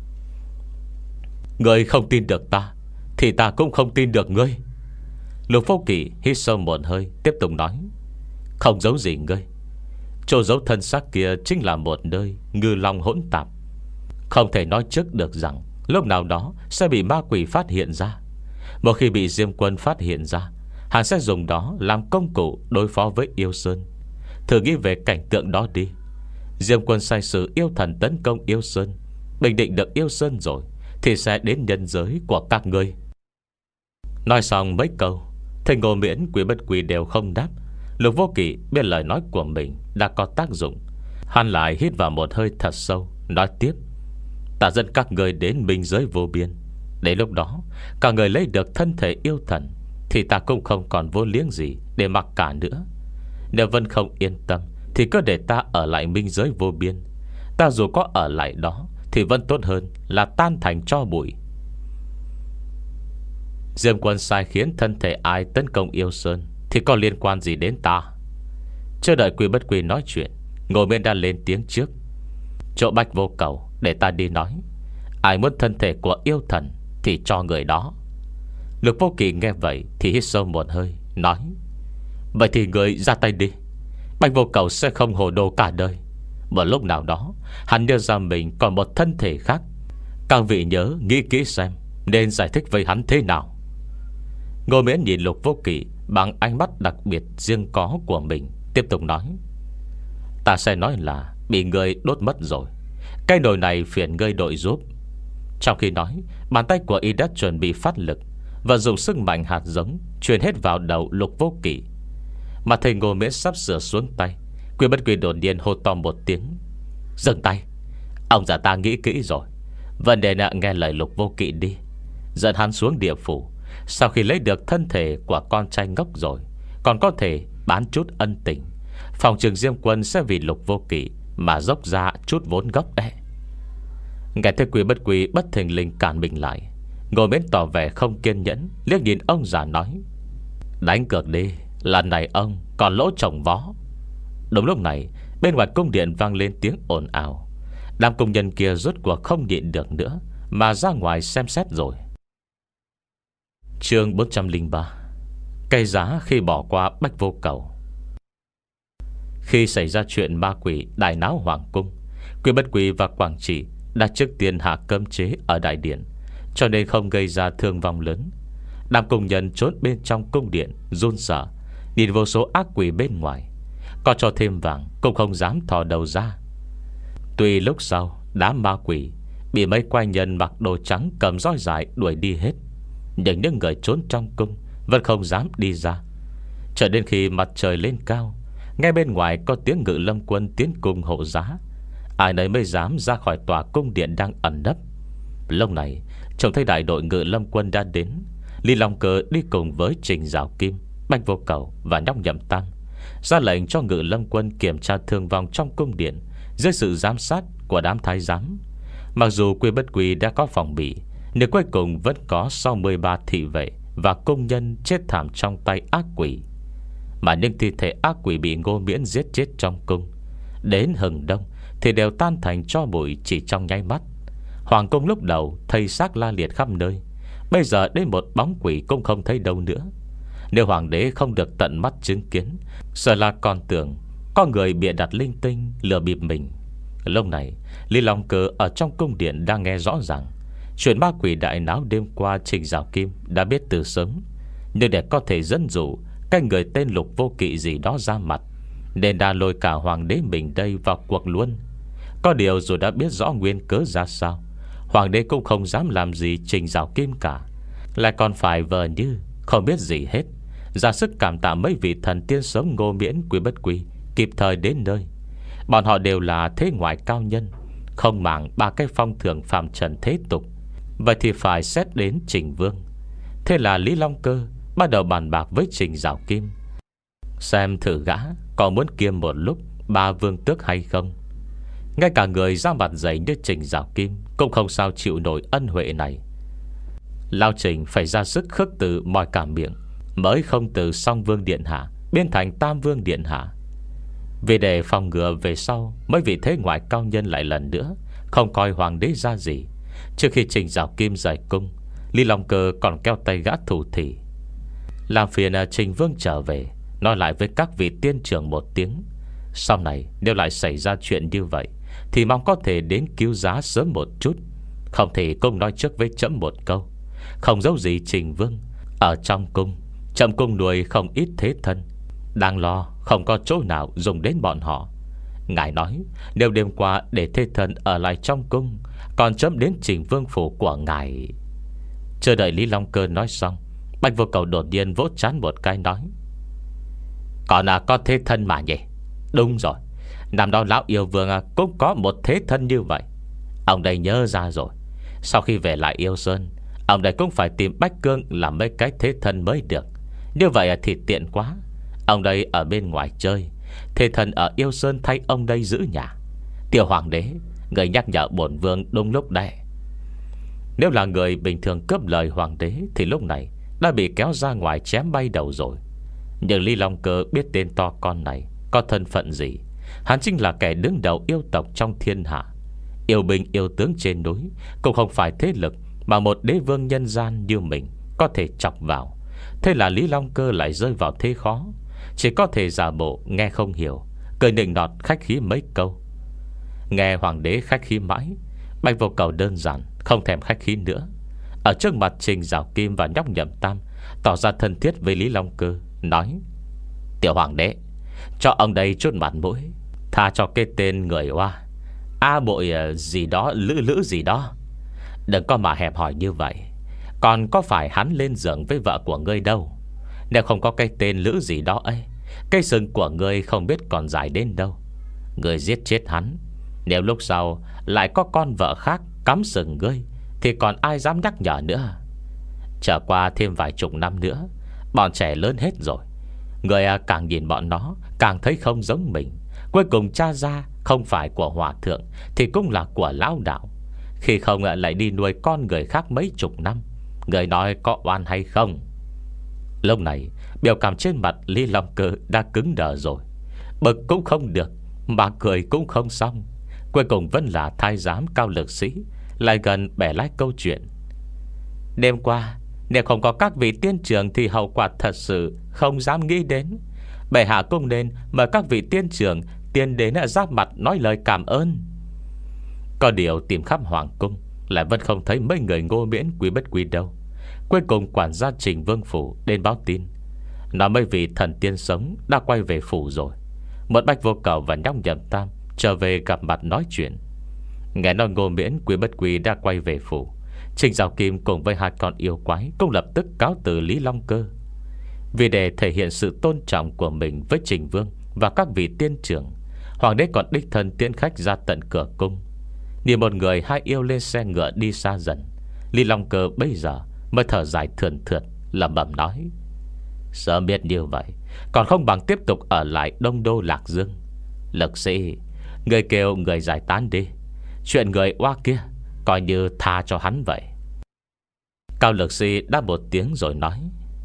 Ngươi không tin được ta thì ta cũng không tin được ngươi. Lục Vô Kỵ hít sâu một hơi, tiếp tục nói: không giấu gì ngươi, chỗ giấu thân xác kia chính là một nơi ngư long hỗn tạp. Không thể nói trước được rằng lúc nào đó sẽ bị ma quỷ phát hiện ra. Một khi bị Diêm Quân phát hiện ra, hắn sẽ dùng đó làm công cụ đối phó với yêu sơn. Thử nghĩ về cảnh tượng đó đi. Diêm Quân sai sử yêu thần tấn công yêu sơn, bình định được yêu sơn rồi thì sẽ đến nhân giới của các ngươi. Nói xong mấy câu, thầy Ngô Miễn, Quy Bất Quy đều không đáp. Lục Vô Kỵ biết lời nói của mình đã có tác dụng, hắn lại hít vào một hơi thật sâu, nói tiếp: ta dẫn các người đến minh giới vô biên. Đến lúc đó cả người lấy được thân thể yêu thần thì ta cũng không còn vô liếng gì để mặc cả nữa. Nếu Vân không yên tâm thì cứ để ta ở lại minh giới vô biên. Ta dù có ở lại đó thì vẫn tốt hơn là tan thành tro bụi. Diêm Quân sai khiến thân thể ai tấn công yêu sơn thì có liên quan gì đến ta? Chưa đợi Quy Bất Quy nói chuyện, Ngô Miễn đã lên tiếng trước: chỗ Bách Vô Cầu để ta đi nói. Ai muốn thân thể của yêu thần thì cho người đó. Lục Vô Kỵ nghe vậy thì hít sâu một hơi, nói: vậy thì người ra tay đi. Bách Vô Cầu sẽ không hồ đồ cả đời. Một lúc nào đó hắn nhớ ra mình còn một thân thể khác. Các vị nhớ nghĩ kỹ xem nên giải thích với hắn thế nào. Ngô Miễn nhìn Lục Vô Kỵ bằng ánh mắt đặc biệt riêng có của mình, tiếp tục nói: Ta sẽ nói là bị ngươi đốt mất rồi. Cái nồi này phiền ngươi đội giúp. Trong khi nói, bàn tay của y đã chuẩn bị phát lực và dùng sức mạnh hạt giống truyền hết vào đầu Lục Vô Kỵ. Mà thầy Ngô Miễn sắp sửa xuống tay, Quy Bất Quy đột nhiên hô to một tiếng: Dừng tay. Ông già ta nghĩ kỹ rồi. Vấn đề nạ nghe lời Lục Vô Kỵ đi, dẫn hắn xuống địa phủ. Sau khi lấy được thân thể của con trai ngốc rồi, còn có thể bán chút ân tình. Phòng trường Diêm Quân sẽ vì Lục Vô Kỵ mà dốc ra chút vốn gốc đấy. Nghe thấy Quy Bất Quy bất thình lình cản mình lại, Ngô Miễn tỏ vẻ không kiên nhẫn, liếc nhìn ông già nói: Đánh cược đi, lần này ông còn lỗ chồng vó. Đúng lúc này, bên ngoài cung điện vang lên tiếng ồn ào. Đám công nhân kia rốt cuộc không nhịn được nữa mà ra ngoài xem xét rồi. Chương bốn trăm lẻ ba. Cây giá khi bỏ qua Bách Vô Cầu. Khi xảy ra chuyện ma quỷ đại náo hoàng cung, Quy Bất Quy và Quảng Trị đã trước tiên hạ cấm chế ở đại điện, cho nên không gây ra thương vong lớn. Đám công nhân trốn bên trong cung điện run sợ, nhìn vô số ác quỷ bên ngoài. Có cho thêm vàng cũng không dám thò đầu ra. Tuy lúc sau đám ma quỷ bị mấy quái nhân mặc đồ trắng cầm roi dài đuổi đi hết, nhưng những người trốn trong cung vẫn không dám đi ra. Cho đến khi mặt trời lên cao, ngay bên ngoài có tiếng Ngự Lâm quân tiến cung hộ giá, ai nấy mới dám ra khỏi tòa cung điện đang ẩn nấp. Lúc này trông thấy đại đội Ngự Lâm quân đã đến, Lý Long Cơ đi cùng với Trình Giảo Kim, Bách Vô Cầu và Nhóc Nhậm Tam, ra lệnh cho Ngự Lâm quân kiểm tra thương vong trong cung điện dưới sự giám sát của đám thái giám. Mặc dù Quy Bất Quy đã có phòng bị, nhưng cuối cùng vẫn có sáu mươi ba thị vệ và công nhân chết thảm trong tay ác quỷ. Mà những thi thể ác quỷ bị Ngô Miễn giết chết trong cung, đến hừng đông thì đều tan thành tro bụi chỉ trong nháy mắt. Hoàng cung lúc đầu thây xác la liệt khắp nơi, bây giờ đến một bóng quỷ cũng không thấy đâu nữa. Nếu hoàng đế không được tận mắt chứng kiến, sợ là còn tưởng có người bịa đặt linh tinh lừa bịp mình. Lúc này Lý Long Cơ ở trong cung điện đang nghe rõ ràng chuyện ma quỷ đại náo đêm qua. Trình Giảo Kim đã biết từ sớm, nhưng để có thể dẫn dụ cái người tên Lục Vô Kỵ gì đó ra mặt, nên đã lôi cả hoàng đế mình đây vào cuộc luôn. Có điều dù đã biết rõ nguyên cớ ra sao, hoàng đế cũng không dám làm gì Trình Giảo Kim cả, lại còn phải vờ như không biết gì hết, ra sức cảm tạ mấy vị thần tiên sống Ngô Miễn, Quy Bất Quy kịp thời đến nơi. Bọn họ đều là thế ngoại cao nhân, không màng ba cái phong thường phàm trần thế tục. Vậy thì phải xét đến Trình Vương. Thế là Lý Long Cơ bắt đầu bàn bạc với Trình Giảo Kim, xem thử gã có muốn kiêm một lúc ba vương tước hay không. Ngay cả người da mặt dày như Trình Giảo Kim cũng không sao chịu nổi ân huệ này. Lao Trình phải ra sức khước từ mọi cả miệng, mới không từ Song Vương Điện Hạ biến thành Tam Vương Điện Hạ. Vì để phòng ngừa về sau mấy vị thế ngoại cao nhân lại lần nữa không coi hoàng đế ra gì, trước khi Trình Giảo Kim rời cung, Lý Long Cơ còn kéo tay gã thủ thỉ, làm phiền Trình Vương trở về nói lại với các vị tiên trưởng một tiếng. Sau này nếu lại xảy ra chuyện như vậy thì mong có thể đến cứu giá sớm một chút. Không thể cung nói trước với trẫm một câu, không giấu gì Trình Vương, ở trong cung trẫm cung nuôi không ít thế thân, đang lo không có chỗ nào dùng đến bọn họ. Ngài nói nếu đêm qua để thế thân ở lại trong cung, còn trẫm đến Trình Vương phủ của ngài. Chờ đợi Lý Long Cơ nói xong, Bạch Vô Cầu đột nhiên vỗ trán một cái nói: Còn là có thế thân mà nhỉ? Đúng rồi, năm đó lão yêu vương cũng có một thế thân như vậy. Ông đây nhớ ra rồi. Sau khi về lại Yêu Sơn, ông đây cũng phải tìm Bách Cương làm mấy cái thế thân mới được. Như vậy thì tiện quá. Ông đây ở bên ngoài chơi, thế thân ở Yêu Sơn thay ông đây giữ nhà. Tiểu hoàng đế, người nhắc nhở bổn vương đúng lúc đây. Nếu là người bình thường cướp lời hoàng đế thì lúc này đã bị kéo ra ngoài chém bay đầu rồi. Nhưng Lý Long Cơ biết tên to con này có thân phận gì. Hắn chính là kẻ đứng đầu yêu tộc trong thiên hạ. Yêu binh yêu tướng trên núi cũng không phải thế lực mà một đế vương nhân gian như mình có thể chọc vào. Thế là Lý Long Cơ lại rơi vào thế khó, chỉ có thể giả bộ nghe không hiểu, cười nịnh nọt khách khí mấy câu. Nghe hoàng đế khách khí mãi, Bạch Vô Cầu đơn giản không thèm khách khí nữa. Ở trước mặt Trình Giảo Kim và Nhóc Nhậm Tam tỏ ra thân thiết với Lý Long Cơ, nói: Tiểu hoàng đế, cho ông đây chút mặt mũi, tha cho cái tên người oa A bội gì đó, lữ lữ gì đó. Đừng có mà hẹp hỏi như vậy. Còn có phải hắn lên giường với vợ của ngươi đâu. Nếu không có cái tên lữ gì đó ấy, cái sừng của ngươi không biết còn dài đến đâu. Ngươi giết chết hắn, nếu lúc sau lại có con vợ khác cắm sừng ngươi, thì còn ai dám nhắc nhở nữa. Trở qua thêm vài chục năm nữa, bọn trẻ lớn hết rồi. Người càng nhìn bọn nó càng thấy không giống mình. Cuối cùng tra ra không phải của hòa thượng thì cũng là của lão đạo. Khi không lại đi nuôi con người khác mấy chục năm, người nói có oan hay không? Lúc này biểu cảm trên mặt Lý Long Cơ đã cứng đờ rồi. Bực cũng không được, mà cười cũng không xong. Cuối cùng vẫn là thái giám Cao Lực Sĩ lại gần bẻ lái câu chuyện. Đêm qua nếu không có các vị tiên trưởng thì hậu quả thật sự không dám nghĩ đến. Bệ hạ cũng nên mời các vị tiên trưởng tiến đến giáp mặt nói lời cảm ơn. Có điều tìm khắp hoàng cung lại vẫn không thấy mấy người Ngô Miễn Quý Bất Quý đâu. Cuối cùng quản gia Trình Vương phủ đến báo tin, nói mấy vị thần tiên sống đã quay về phủ rồi. Một Bạch Vô Cầu và nhóc Nhậm Tam trở về gặp mặt nói chuyện. Nghe nói Ngô Miễn Quý Bất Quý đã quay về phủ, Trình Giảo Kim cùng với hai con yêu quái cũng lập tức cáo từ Lý Long Cơ. Vì để thể hiện sự tôn trọng của mình với Trình Vương và các vị tiên trưởng, hoàng đế còn đích thân tiễn khách ra tận cửa cung. Nhìn một người hai yêu lên xe ngựa đi xa dần, Lý Long Cơ bây giờ mới thở dài thườn thượt, lẩm bẩm nói: Sớm biết như vậy, còn không bằng tiếp tục ở lại Đông Đô Lạc Dương. Lực sĩ, người kêu người giải tán đi. Chuyện người oa kia coi như tha cho hắn vậy. Cao Lực Sĩ đáp một tiếng rồi nói: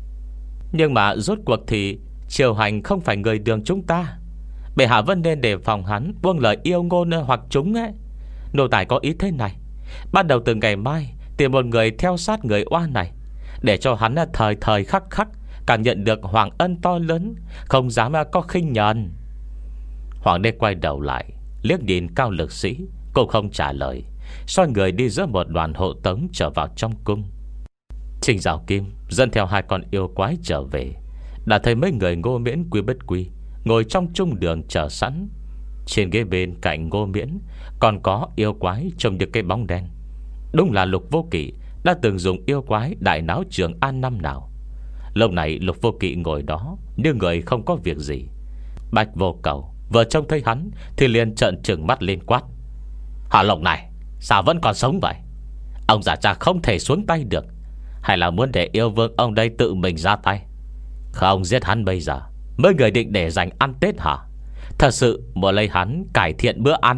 Nhưng mà rốt cuộc thì triều hành không phải người đường chúng ta. Bệ hạ vẫn nên đề phòng hắn buông lời yêu ngôn hoặc chúng ấy. Nô tài có ý thế này: bắt đầu từ ngày mai tìm một người theo sát người oa này, để cho hắn thời thời khắc khắc cảm nhận được hoàng ân to lớn, không dám có khinh nhờn. Hoàng đế quay đầu lại liếc nhìn Cao Lực Sĩ, cũng không trả lời, xoay người đi giữa một đoàn hộ tống trở vào trong cung. Trình Giảo Kim dẫn theo hai con yêu quái trở về, đã thấy mấy người Ngô Miễn Quý Bất Quý ngồi trong trung đường chờ sẵn. Trên ghế bên cạnh Ngô Miễn còn có yêu quái trông như cái bóng đen. Đúng là Lục Vô Kỵ đã từng dùng yêu quái đại náo Trường An năm nào. Lúc này Lục Vô Kỵ ngồi đó như người không có việc gì. Bạch Vô Cầu vừa trông thấy hắn thì liền trợn trừng mắt lên quát: Hạ Lộc này sao vẫn còn sống vậy? Ông già cha không thể xuống tay được, hay là muốn để yêu vương ông đây tự mình ra tay? Không giết hắn bây giờ, mấy người định để dành ăn Tết hả? Thật sự muốn lấy hắn cải thiện bữa ăn?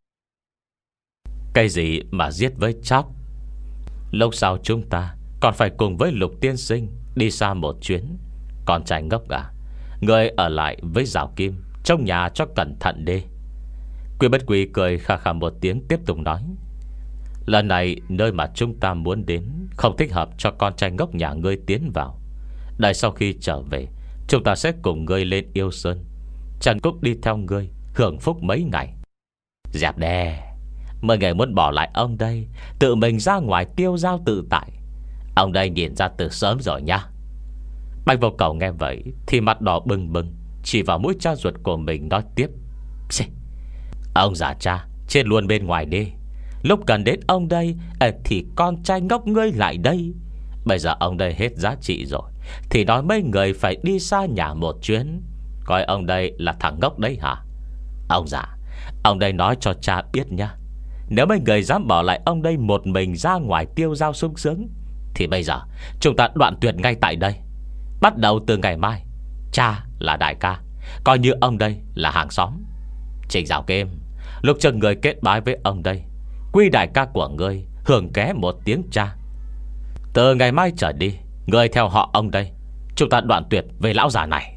Cái gì mà giết với chóc? Lúc sau chúng ta còn phải cùng với Lục tiên sinh đi xa một chuyến. Còn trai ngốc à, người ở lại với Giảo Kim trong nhà cho cẩn thận đi. Quý Bất Quý cười khà khà một tiếng tiếp tục nói: Lần này nơi mà chúng ta muốn đến không thích hợp cho con trai ngốc nhà ngươi tiến vào. Đợi sau khi trở về, chúng ta sẽ cùng ngươi lên Yêu Sơn. Trần Cúc đi theo ngươi hưởng phúc mấy ngày. Dẹp đè, mấy người muốn bỏ lại ông đây, tự mình ra ngoài tiêu dao tự tại. Ông đây nhìn ra từ sớm rồi nha. Bạch Vô Cầu nghe vậy thì mặt đỏ bừng bừng, chỉ vào mũi cha ruột của mình nói tiếp: Ông già cha chết luôn bên ngoài đi. Lúc cần đến ông đây à, thì con trai ngốc ngươi lại đây. Bây giờ ông đây hết giá trị rồi, thì nói mấy người phải đi xa nhà một chuyến. Coi ông đây là thằng ngốc đấy hả? Ông già, ông đây nói cho cha biết nha, nếu mấy người dám bỏ lại ông đây một mình ra ngoài tiêu dao sung sướng, thì bây giờ chúng ta đoạn tuyệt ngay tại đây. Bắt đầu từ ngày mai, cha là đại ca, coi như ông đây là hàng xóm. Trình Giảo Kim, lúc cho người kết bái với ông đây, quy đại ca của ngươi hưởng ké một tiếng cha. Từ ngày mai trở đi, ngươi theo họ ông đây, chúng ta đoạn tuyệt về lão già này.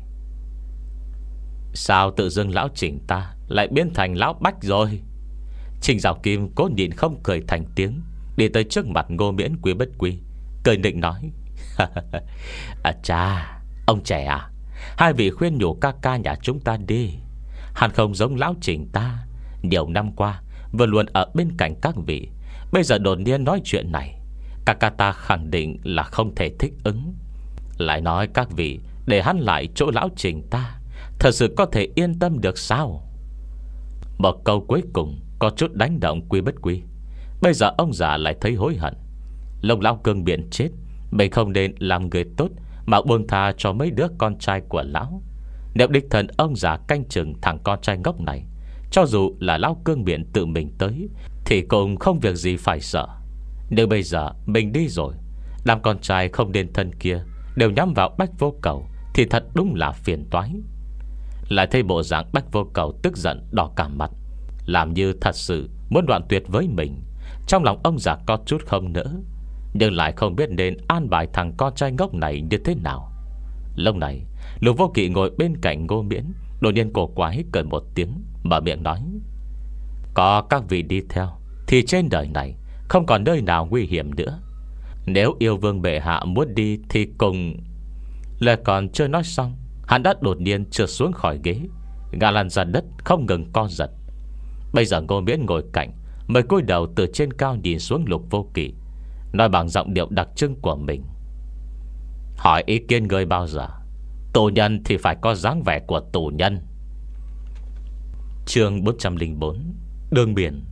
Sao tự dưng lão Trình ta lại biến thành lão Bách rồi? Trình Giảo Kim cố nhịn không cười thành tiếng, đi tới trước mặt Ngô Miễn Quý Bất Quý, cười định nói: À cha, ông trẻ à, hai vị khuyên nhủ ca ca nhà chúng ta đi. Hắn không giống lão Trình ta, nhiều năm qua vừa luôn ở bên cạnh các vị, bây giờ đột nhiên nói chuyện này, ca ca ta khẳng định là không thể thích ứng. Lại nói các vị để hắn lại chỗ lão Trình ta, thật sự có thể yên tâm được sao? Một câu cuối cùng có chút đánh động Quy Bất Quy. Bây giờ ông già lại thấy hối hận. Lông lão cương biện chết, mình không nên làm người tốt mà buông tha cho mấy đứa con trai của lão. Nếu đích thân ông già canh chừng thằng con trai ngốc này, cho dù là lão cương biện tự mình tới thì cũng không việc gì phải sợ. Nhưng bây giờ mình đi rồi, đám con trai không nên thân kia đều nhắm vào Bách Vô Cầu thì thật đúng là phiền toái. Lại thấy bộ dạng Bách Vô Cầu tức giận đỏ cả mặt, làm như thật sự muốn đoạn tuyệt với mình. Trong lòng ông già có chút không nỡ, nhưng lại không biết nên an bài thằng con trai ngốc này như thế nào. Lúc này Lục Vô Kỵ ngồi bên cạnh Ngô Miễn, đột nhiên cổ quái cười một tiếng, mở miệng nói: có các vị đi theo thì trên đời này không còn nơi nào nguy hiểm nữa. Nếu yêu vương bệ hạ muốn đi thì cùng. Lời còn chưa nói xong, hắn đã đột nhiên trượt xuống khỏi ghế, ngã lăn ra đất không ngừng co giật. Bây giờ Ngô Miễn ngồi cạnh mới cúi đầu từ trên cao nhìn xuống Lục Vô Kỵ, nói bằng giọng điệu đặc trưng của mình: hỏi ý kiến người bao giờ? Tù nhân thì phải có dáng vẻ của tù nhân. Chương bốn trăm lẻ bốn: Đường biển.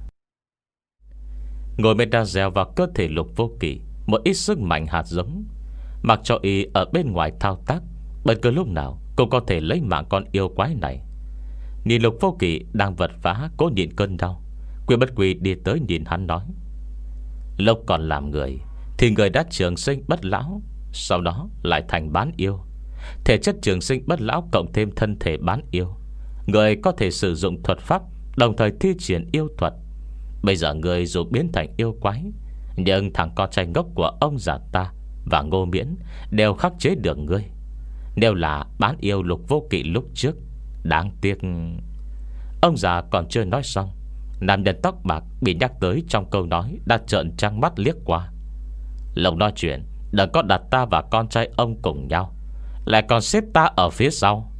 Ngồi bên đã gieo vào cơ thể Lục Vô Kỵ một ít sức mạnh hạt giống, mặc cho y ở bên ngoài thao tác, bất cứ lúc nào cũng có thể lấy mạng con yêu quái này. Nhìn Lục Vô Kỵ đang vật vã cố nhịn cơn đau, Quy Bất Quy đi tới nhìn hắn nói: lúc còn làm người thì người đã trường sinh bất lão, sau đó lại thành bán yêu. Thể chất trường sinh bất lão cộng thêm thân thể bán yêu, người có thể sử dụng thuật pháp, đồng thời thi triển yêu thuật. Bây giờ người dù biến thành yêu quái, nhưng thằng con trai ngốc của ông già ta và Ngô Miễn đều khắc chế được ngươi. Nếu là bán yêu Lục Vô Kỵ lúc trước, đáng tiếc. Ông già còn chưa nói xong, nam nhân tóc bạc bị nhắc tới trong câu nói đã trợn trắng mắt liếc qua. Lúc nói chuyện đừng có đặt ta và con trai ông cùng nhau, lại còn xếp ta ở phía sau.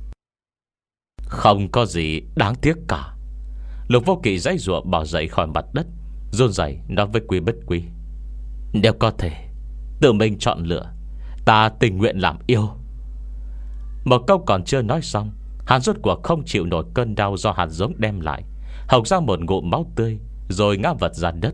Không có gì đáng tiếc cả. Lục Vô Kỵ giãy giụa bỏ dậy khỏi mặt đất, run rẩy nói với Quy Bất Quy: nếu có thể tự mình chọn lựa, ta tình nguyện làm yêu. Một câu còn chưa nói xong, hắn rốt cuộc không chịu nổi cơn đau do hạt giống đem lại, hộc ra một ngụm máu tươi, rồi ngã vật ra đất.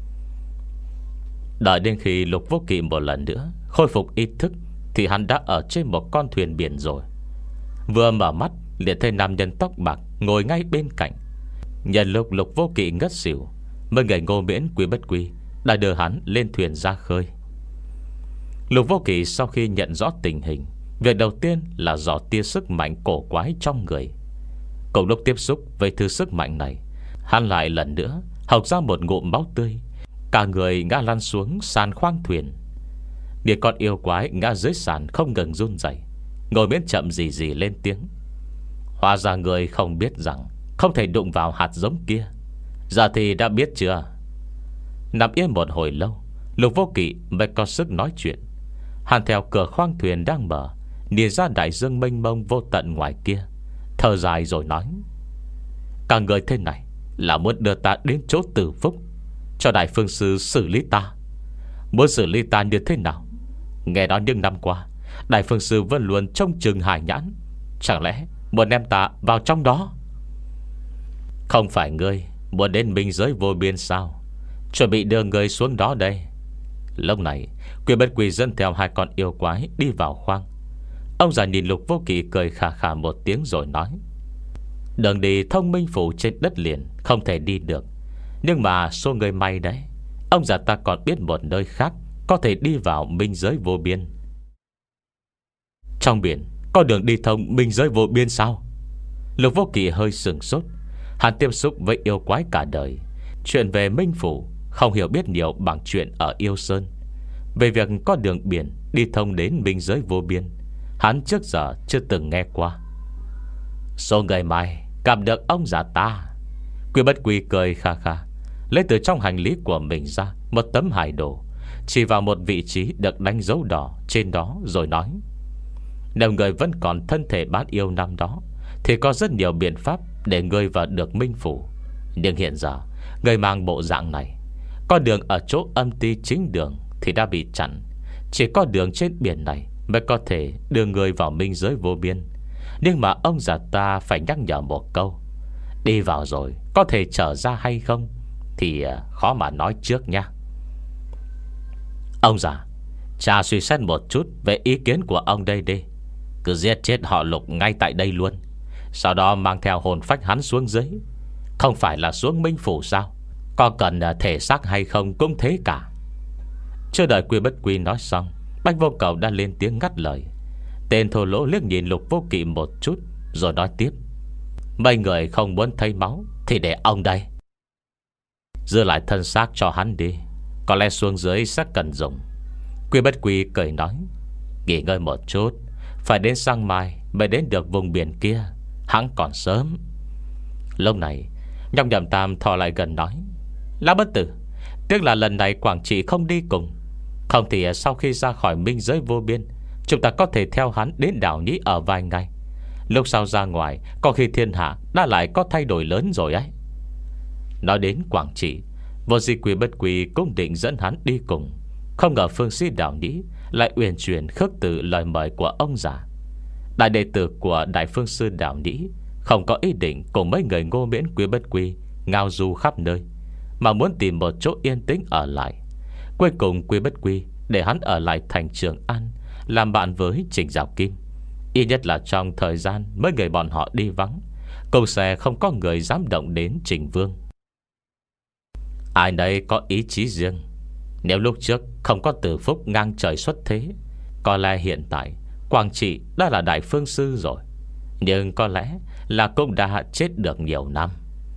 Đợi đến khi Lục Vô Kỵ một lần nữa khôi phục ý thức thì hắn đã ở trên một con thuyền biển rồi. Vừa mở mắt liền thấy nam nhân tóc bạc ngồi ngay bên cạnh. Nhân lúc Lục Vô Kỵ ngất xỉu, mới người Ngô Miễn Quy Bất Quy đã đưa hắn lên thuyền ra khơi. Lục Vô Kỵ sau khi nhận rõ tình hình, việc đầu tiên là dò tia sức mạnh cổ quái trong người. Cùng lúc tiếp xúc với thứ sức mạnh này, hắn lại lần nữa hộc ra một ngụm máu tươi, cả người ngã lăn xuống sàn khoang thuyền. Đĩa con yêu quái ngã dưới sàn không ngừng run rẩy. Ngồi Miễn chậm gì gì lên tiếng: hóa ra người không biết rằng không thể đụng vào hạt giống kia, giờ thì đã biết chưa? Nằm yên một hồi lâu, Lục Vô Kỵ mới có sức nói chuyện. Hắn theo cửa khoang thuyền đang mở, nhìn ra đại dương mênh mông vô tận ngoài kia, thở dài rồi nói: cả người thế này là muốn đưa ta đến chỗ Tử Phúc, cho Đại Phương Sư xử lý ta. Muốn xử lý ta như thế nào? Nghe nói những năm qua Đại Phương Sư vẫn luôn trông chừng hài nhãn, chẳng lẽ muốn đem ta vào trong đó? Không phải ngươi muốn đến minh giới vô biên sao? Chuẩn bị đưa người xuống đó đây. Lúc này Quy Bất Quy dẫn theo hai con yêu quái đi vào khoang. Ông già nhìn Lục Vô Kỵ cười khà khà một tiếng rồi nói: đường đi thông minh phủ trên đất liền không thể đi được, nhưng mà số người may đấy, ông già ta còn biết một nơi khác có thể đi vào minh giới vô biên. Trong biển có đường đi thông minh giới vô biên sao? Lục Vô Kỵ hơi sửng sốt. Hắn tiếp xúc với yêu quái cả đời, chuyện về minh phủ không hiểu biết nhiều bằng chuyện ở Yêu Sơn. Về việc có đường biển đi thông đến minh giới vô biên, hắn trước giờ chưa từng nghe qua. Số người may gặp được ông già ta. Quy Bất Quy cười kha kha, lấy từ trong hành lý của mình ra một tấm hải đồ, chỉ vào một vị trí được đánh dấu đỏ trên đó rồi nói: nếu người vẫn còn thân thể bán yêu năm đó thì có rất nhiều biện pháp để người vào được minh phủ. Nhưng hiện giờ người mang bộ dạng này, con đường ở chỗ âm ti chính đường thì đã bị chặn, chỉ có đường trên biển này mới có thể đưa người vào minh giới vô biên. Nhưng mà ông già ta phải nhắc nhở một câu: đi vào rồi có thể trở ra hay không thì khó mà nói trước nha. Ông già, cha suy xét một chút về ý kiến của ông đây đi. Cứ giết chết họ Lục ngay tại đây luôn, sau đó mang theo hồn phách hắn xuống dưới. Không phải là xuống minh phủ sao? Có cần thể xác hay không cũng thế cả. Chưa đợi Quy Bất Quy nói xong, Bách Vô Cầu đã lên tiếng ngắt lời. Tên thô lỗ liếc nhìn Lục Vô Kỵ một chút rồi nói tiếp: mấy người không muốn thấy máu thì để ông đây giữ lại thân xác cho hắn đi. Có lẽ xuống dưới sẽ cần dùng. Quy Bất Quy cười nói: nghỉ ngơi một chút, phải đến sáng mai mới đến được vùng biển kia, hắn còn sớm. Lúc này Nhong Nhậm Tam thò lại gần nói: Lão Bất Tử, tiếc là lần này Quảng Trị không đi cùng. Không thì sau khi ra khỏi minh giới vô biên, chúng ta có thể theo hắn đến đảo Nhĩ ở vài ngày. Lúc sau ra ngoài, có khi thiên hạ đã lại có thay đổi lớn rồi ấy. Nói đến Quảng Trị, vô di Quy Bất Quy cũng định dẫn hắn đi cùng. Không ngờ phương sĩ đảo Nhĩ lại uyển chuyển khước từ lời mời của ông già. Đại đệ tử của Đại Phương Sư đảo Nhĩ không có ý định cùng mấy người Ngô Miễn Quy Bất Quy ngao du khắp nơi, mà muốn tìm một chỗ yên tĩnh ở lại. Cuối cùng Quy Bất Quy để hắn ở lại thành Trường An, làm bạn với Trình Giảo Kim. Ít nhất là trong thời gian mấy người bọn họ đi vắng, cũng sẽ không có người dám động đến Trình Vương. Ai nấy có ý chí riêng. Nếu lúc trước không có Từ Phúc ngang trời xuất thế, có lẽ hiện tại Quảng Trị đã là Đại Phương Sư rồi. Nhưng có lẽ là cũng đã chết được nhiều năm.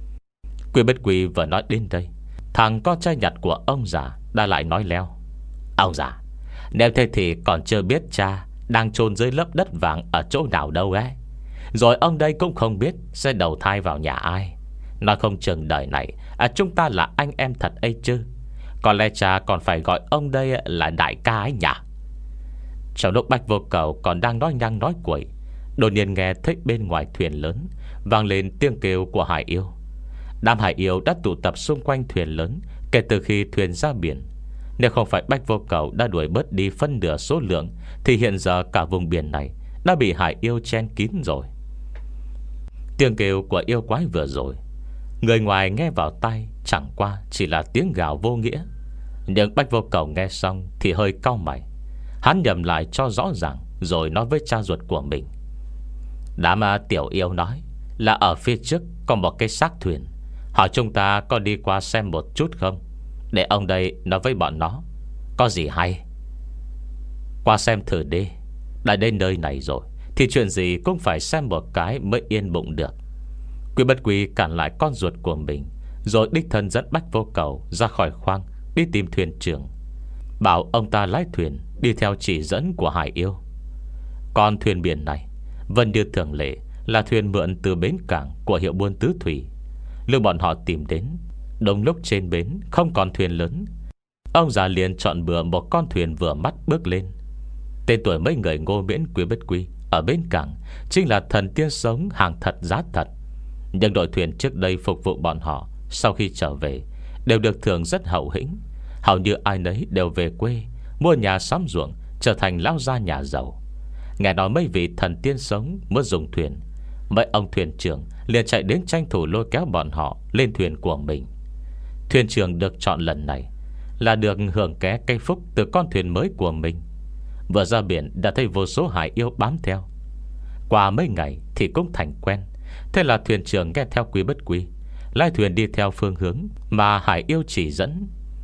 Quy Bất Quy vừa nói đến đây, thằng con trai nhặt của ông già đã lại nói leo: ông già, nếu thế thì còn chưa biết cha đang chôn dưới lớp đất vàng ở chỗ nào đâu ấy. Rồi ông đây cũng không biết sẽ đầu thai vào nhà ai. Nói không chừng đời này à, chúng ta là anh em thật ấy chứ. Có lẽ cha còn phải gọi ông đây là đại ca ấy nhỉ. Trong lúc Bách Vô Cầu còn đang nói nhăng nói quậy, đột nhiên nghe thấy bên ngoài thuyền lớn vang lên tiếng kêu của hải yêu. Đám hải yêu đã tụ tập xung quanh thuyền lớn kể từ khi thuyền ra biển. Nếu không phải Bách Vô Cầu đã đuổi bớt đi phân nửa số lượng, thì hiện giờ cả vùng biển này đã bị hải yêu chen kín rồi. Tiếng kêu của yêu quái vừa rồi, người ngoài nghe vào tai chẳng qua chỉ là tiếng gào vô nghĩa. Nhưng Bách Vô Cầu nghe xong thì hơi cau mày. Hắn nhầm lại cho rõ ràng, rồi nói với cha ruột của mình: đám tiểu yêu nói là ở phía trước có một cái xác thuyền, hỏi chúng ta có đi qua xem một chút không. Để ông đây nói với bọn nó có gì hay. Qua xem thử đi. Đã đến nơi này rồi thì chuyện gì cũng phải xem một cái mới yên bụng được. Quy Bất Quy cản lại con ruột của mình, rồi đích thân dẫn Bách Vô Cầu ra khỏi khoang đi tìm thuyền trưởng, bảo ông ta lái thuyền đi theo chỉ dẫn của hải yêu. Còn thuyền biển này vẫn như thường lệ là thuyền mượn từ bến cảng của hiệu buôn Tứ Thủy. Lúc bọn họ tìm đến, đúng lúc trên bến không còn thuyền lớn, ông già liền chọn bừa một con thuyền vừa mắt bước lên. Tên tuổi mấy người Ngô Miễn Quy Bất Quy ở bến cảng chính là thần tiên sống hàng thật giá thật. Nhưng đội thuyền trước đây phục vụ bọn họ sau khi trở về đều được thưởng rất hậu hĩnh. Hầu như ai nấy đều về quê mua nhà sắm ruộng, trở thành lão gia nhà giàu. Nghe nói mấy vị thần tiên sống muốn dùng thuyền, mấy ông thuyền trưởng liền chạy đến tranh thủ lôi kéo bọn họ lên thuyền của mình. Thuyền trưởng được chọn lần này là được hưởng ké cây phúc từ con thuyền mới của mình. Vừa ra biển đã thấy vô số hải yêu bám theo. Qua mấy ngày thì cũng thành quen. Thế là thuyền trưởng nghe theo Quy Bất Quy, lái thuyền đi theo phương hướng mà hải yêu chỉ dẫn.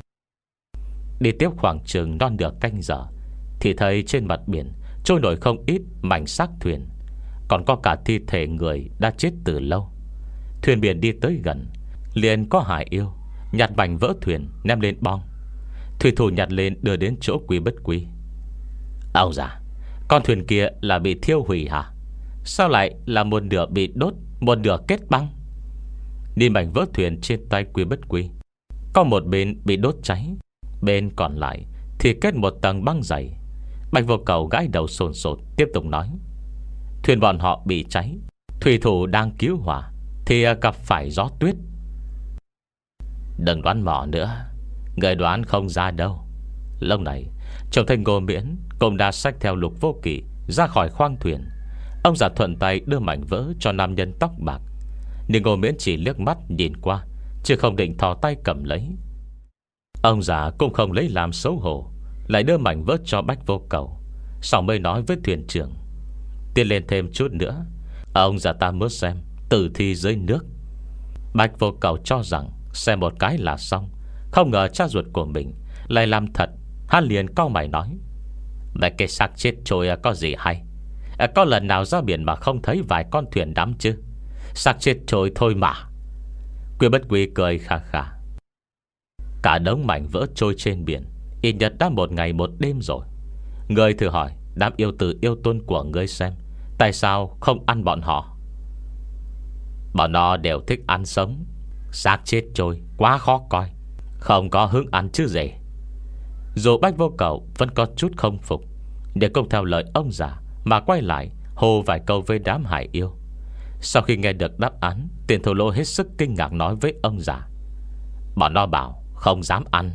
Đi tiếp khoảng chừng non nửa canh giờ thì thấy trên mặt biển trôi nổi không ít mảnh xác thuyền, còn có cả thi thể người đã chết từ lâu. Thuyền biển đi tới gần, liền có hải yêu nhặt mảnh vỡ thuyền ném lên bong. Thủy thủ nhặt lên đưa đến chỗ Quy Bất Quy. Ông già, con thuyền kia là bị thiêu hủy hả? Sao lại là một nửa bị đốt, một nửa kết băng? Đi mảnh vỡ thuyền trên tay Quy Bất Quy, có một bên bị đốt cháy, bên còn lại thì kết một tầng băng dày. Bạch Vô Cầu gãi đầu sồn sột tiếp tục nói: thuyền bọn họ bị cháy, thủy thủ đang cứu hỏa thì gặp phải gió tuyết. Đừng đoán mò nữa, người đoán không ra đâu. Lúc này trông thấy Ngô Miễn cũng đã xách theo Lục Vô Kỵ ra khỏi khoang thuyền. Ông già thuận tay đưa mảnh vỡ cho nam nhân tóc bạc, nhưng Ngô Miễn chỉ liếc mắt nhìn qua, chứ không định thò tay cầm lấy. Ông già cũng không lấy làm xấu hổ, lại đưa mảnh vỡ cho Bách Vô Cầu, sau mới nói với thuyền trưởng: tiến lên thêm chút nữa, ông già ta muốn xem tử thi dưới nước. Bách Vô Cầu cho rằng xem một cái là xong, không ngờ cha ruột của mình lại làm thật. Hắn liền cau mày nói: mấy cái xác chết trôi có gì hay? Có lần nào ra biển mà không thấy vài con thuyền đắm chứ? Xác chết trôi thôi mà. Quy Bất Quy cười khà khà: cả đống mảnh vỡ trôi trên biển ít nhất đã một ngày một đêm rồi. Ngươi thử hỏi đám yêu tử yêu tôn của ngươi xem, tại sao không ăn bọn họ? Bọn nó đều thích ăn sống. Xác chết trôi quá khó coi, không có hứng ăn chứ gì. Dù Bách Vô Cầu vẫn có chút không phục, nhưng không theo lời ông già mà quay lại hô vài câu với đám hải yêu. Sau khi nghe được đáp án, Tiền Thổ Lô hết sức kinh ngạc nói với ông già: bọn nó bảo không dám ăn.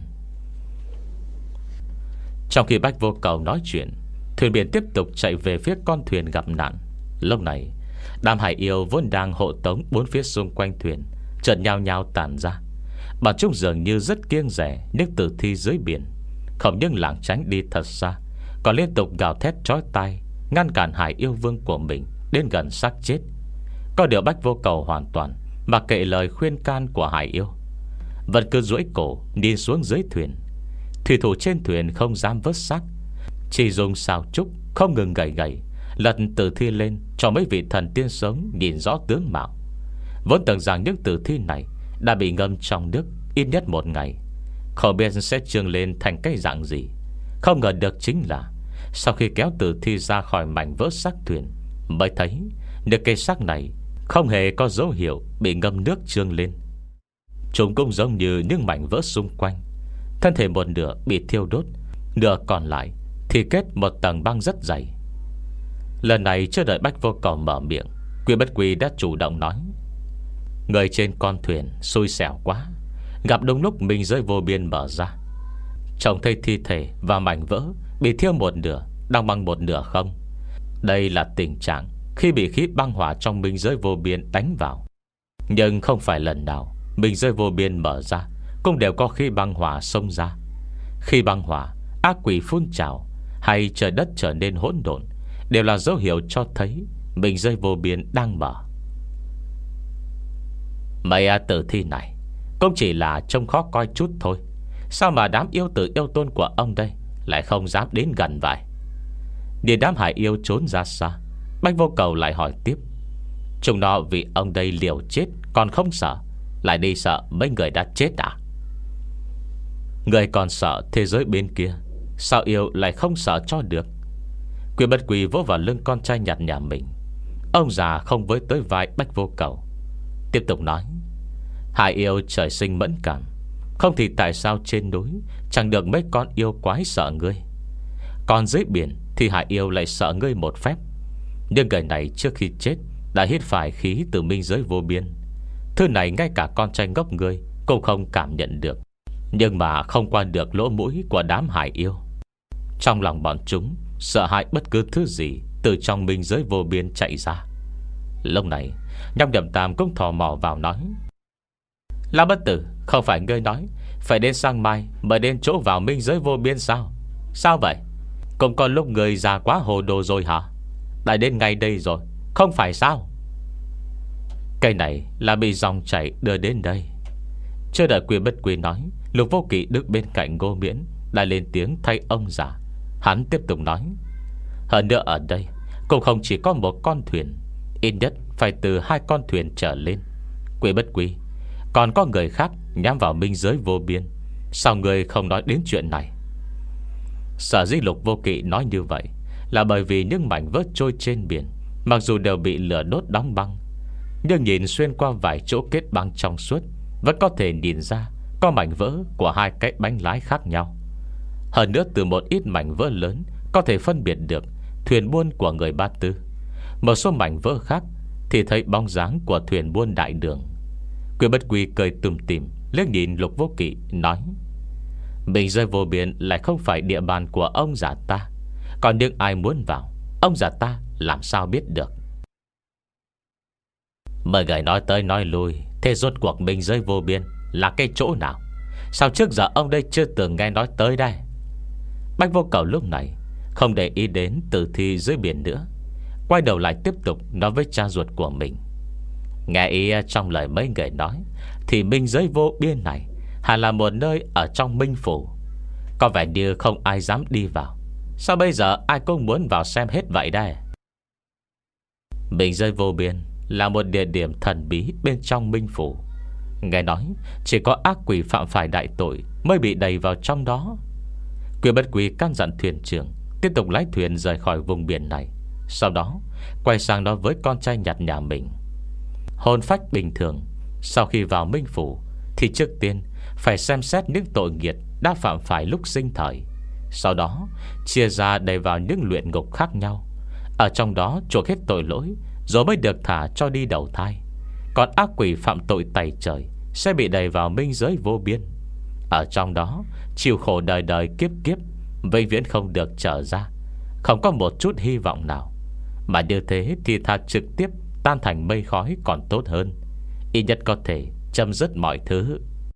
Trong khi Bách Vô Cầu nói chuyện, thuyền biển tiếp tục chạy về phía con thuyền gặp nạn. Lúc này đám hải yêu vốn đang hộ tống bốn phía xung quanh thuyền chợt nhao nhao tản ra. Bọn chúng dường như rất kiêng rẻ những tử thi dưới biển, không những lảng tránh đi thật xa, còn liên tục gào thét chói tai ngăn cản hải yêu vương của mình đến gần xác chết. Có điều Bách Vô Cầu hoàn toàn mặc kệ lời khuyên can của hải yêu, vẫn cứ duỗi cổ nhìn xuống dưới thuyền. Thủy thủ trên thuyền không dám vớt xác, chỉ dùng xào trúc không ngừng gầy gầy lật tử thi lên cho mấy vị thần tiên sống nhìn rõ tướng mạo. Vốn tưởng rằng những tử thi này đã bị ngâm trong nước ít nhất một ngày, không biết sẽ trương lên thành cái dạng gì. Không ngờ được chính là sau khi kéo tử thi ra khỏi mảnh vỡ xác thuyền, mới thấy những cây xác này không hề có dấu hiệu bị ngâm nước trương lên. Chúng cũng giống như những mảnh vỡ xung quanh, thân thể một nửa bị thiêu đốt, nửa còn lại thì kết một tầng băng rất dày. Lần này chưa đợi Bách Vô Cầu mở miệng, Quy Bất Quy đã chủ động nói: người trên con thuyền xui xẻo quá, gặp đúng lúc minh giới vô biên mở ra, trông thấy thi thể và mảnh vỡ bị thiêu một nửa, đang bằng một nửa không. Đây là tình trạng khi bị khí băng hỏa trong minh giới vô biên đánh vào. Nhưng không phải lần nào minh giới vô biên mở ra cũng đều có khí băng hỏa xông ra. Khi băng hỏa, ác quỷ phun trào, hay trời đất trở nên hỗn độn, đều là dấu hiệu cho thấy minh giới vô biên đang mở. Mấy tử thi này cũng chỉ là trông khó coi chút thôi, sao mà đám yêu tử yêu tôn của ông đây lại không dám đến gần vậy? Nhìn đám hải yêu trốn ra xa, Bách Vô Cầu lại hỏi tiếp: chúng nó vì ông đây liều chết còn không sợ, lại đi sợ mấy người đã chết à? Người còn sợ thế giới bên kia, sao yêu lại không sợ cho được? Quy Bất Quy vỗ vào lưng con trai nhặt nhà mình. Ông già không với tới vai Bách Vô Cầu, tiếp tục nói: hải yêu trời sinh mẫn cảm, không thì tại sao trên núi chẳng được mấy con yêu quái sợ ngươi, còn dưới biển thì hải yêu lại sợ ngươi một phép. Nhưng người này trước khi chết đã hít phải khí từ minh giới vô biên. Thứ này ngay cả con trai ngốc ngươi cũng không cảm nhận được, nhưng mà không qua được lỗ mũi của đám hải yêu. Trong lòng bọn chúng sợ hãi bất cứ thứ gì từ trong minh giới vô biên chạy ra. Lúc này Nhóc Nhậm Tam cũng thò mò vào nói: Lão Bất Tử, không phải ngươi nói phải đến sang mai mới đến chỗ vào minh giới vô biên sao? Sao vậy? Cũng còn lúc người già quá hồ đồ rồi hả? Đã đến ngày đây rồi, không phải sao? Cây này là bị dòng chảy đưa đến đây. Chưa đợi Quy Bất Quy nói, Lục Vô Kỵ đứng bên cạnh Ngô Miễn đã lên tiếng thay ông già. Hắn tiếp tục nói: hơn nữa ở đây cũng không chỉ có một con thuyền, ít nhất phải từ hai con thuyền trở lên. Quy Bất Quy, còn có người khác nhắm vào minh giới vô biên, sao người không nói đến chuyện này? Sở dĩ Lục Vô Kỵ nói như vậy là bởi vì những mảnh vỡ trôi trên biển, mặc dù đều bị lửa đốt đóng băng, nhưng nhìn xuyên qua vài chỗ kết băng trong suốt, vẫn có thể nhìn ra có mảnh vỡ của hai cái bánh lái khác nhau. Hơn nữa từ một ít mảnh vỡ lớn có thể phân biệt được thuyền buôn của người Ba Tư. Một số mảnh vỡ khác thì thấy bóng dáng của thuyền buôn đại đường. Quy Bất Quy cười tủm tỉm liếc nhìn Lục Vô Kỵ nói: Mình rơi vô biên lại không phải địa bàn của ông già ta. Còn những ai muốn vào, ông già ta làm sao biết được. Mời người nói tới nói lui, thế rốt cuộc mình rơi vô biên là cái chỗ nào? Sao trước giờ ông đây chưa từng nghe nói tới đây? Bách Vô Cầu lúc này không để ý đến tử thi dưới biển nữa, quay đầu lại tiếp tục nói với cha ruột của mình. Nghe ý trong lời mấy người nói thì minh giới vô biên này hẳn là một nơi ở trong Minh Phủ. Có vẻ như không ai dám đi vào. Sao bây giờ ai cũng muốn vào xem hết vậy đây? Minh giới vô biên là một địa điểm thần bí bên trong Minh Phủ. Nghe nói chỉ có ác quỷ phạm phải đại tội mới bị đẩy vào trong đó. Quyền Bất Quý căn dặn thuyền trưởng tiếp tục lái thuyền rời khỏi vùng biển này. Sau đó quay sang nói với con trai nhặt nhà mình. Hồn phách bình thường sau khi vào Minh Phủ thì trước tiên phải xem xét những tội nghiệt đã phạm phải lúc sinh thời. Sau đó chia ra đẩy vào những luyện ngục khác nhau. Ở trong đó chuộc hết tội lỗi rồi mới được thả cho đi đầu thai. Còn ác quỷ phạm tội tày trời sẽ bị đẩy vào minh giới vô biên. Ở trong đó chịu khổ đời đời kiếp kiếp, vĩnh viễn không được trở ra, không có một chút hy vọng nào. Mà như thế thì thà trực tiếp tan thành mây khói còn tốt hơn. Ít nhất có thể chấm dứt mọi thứ.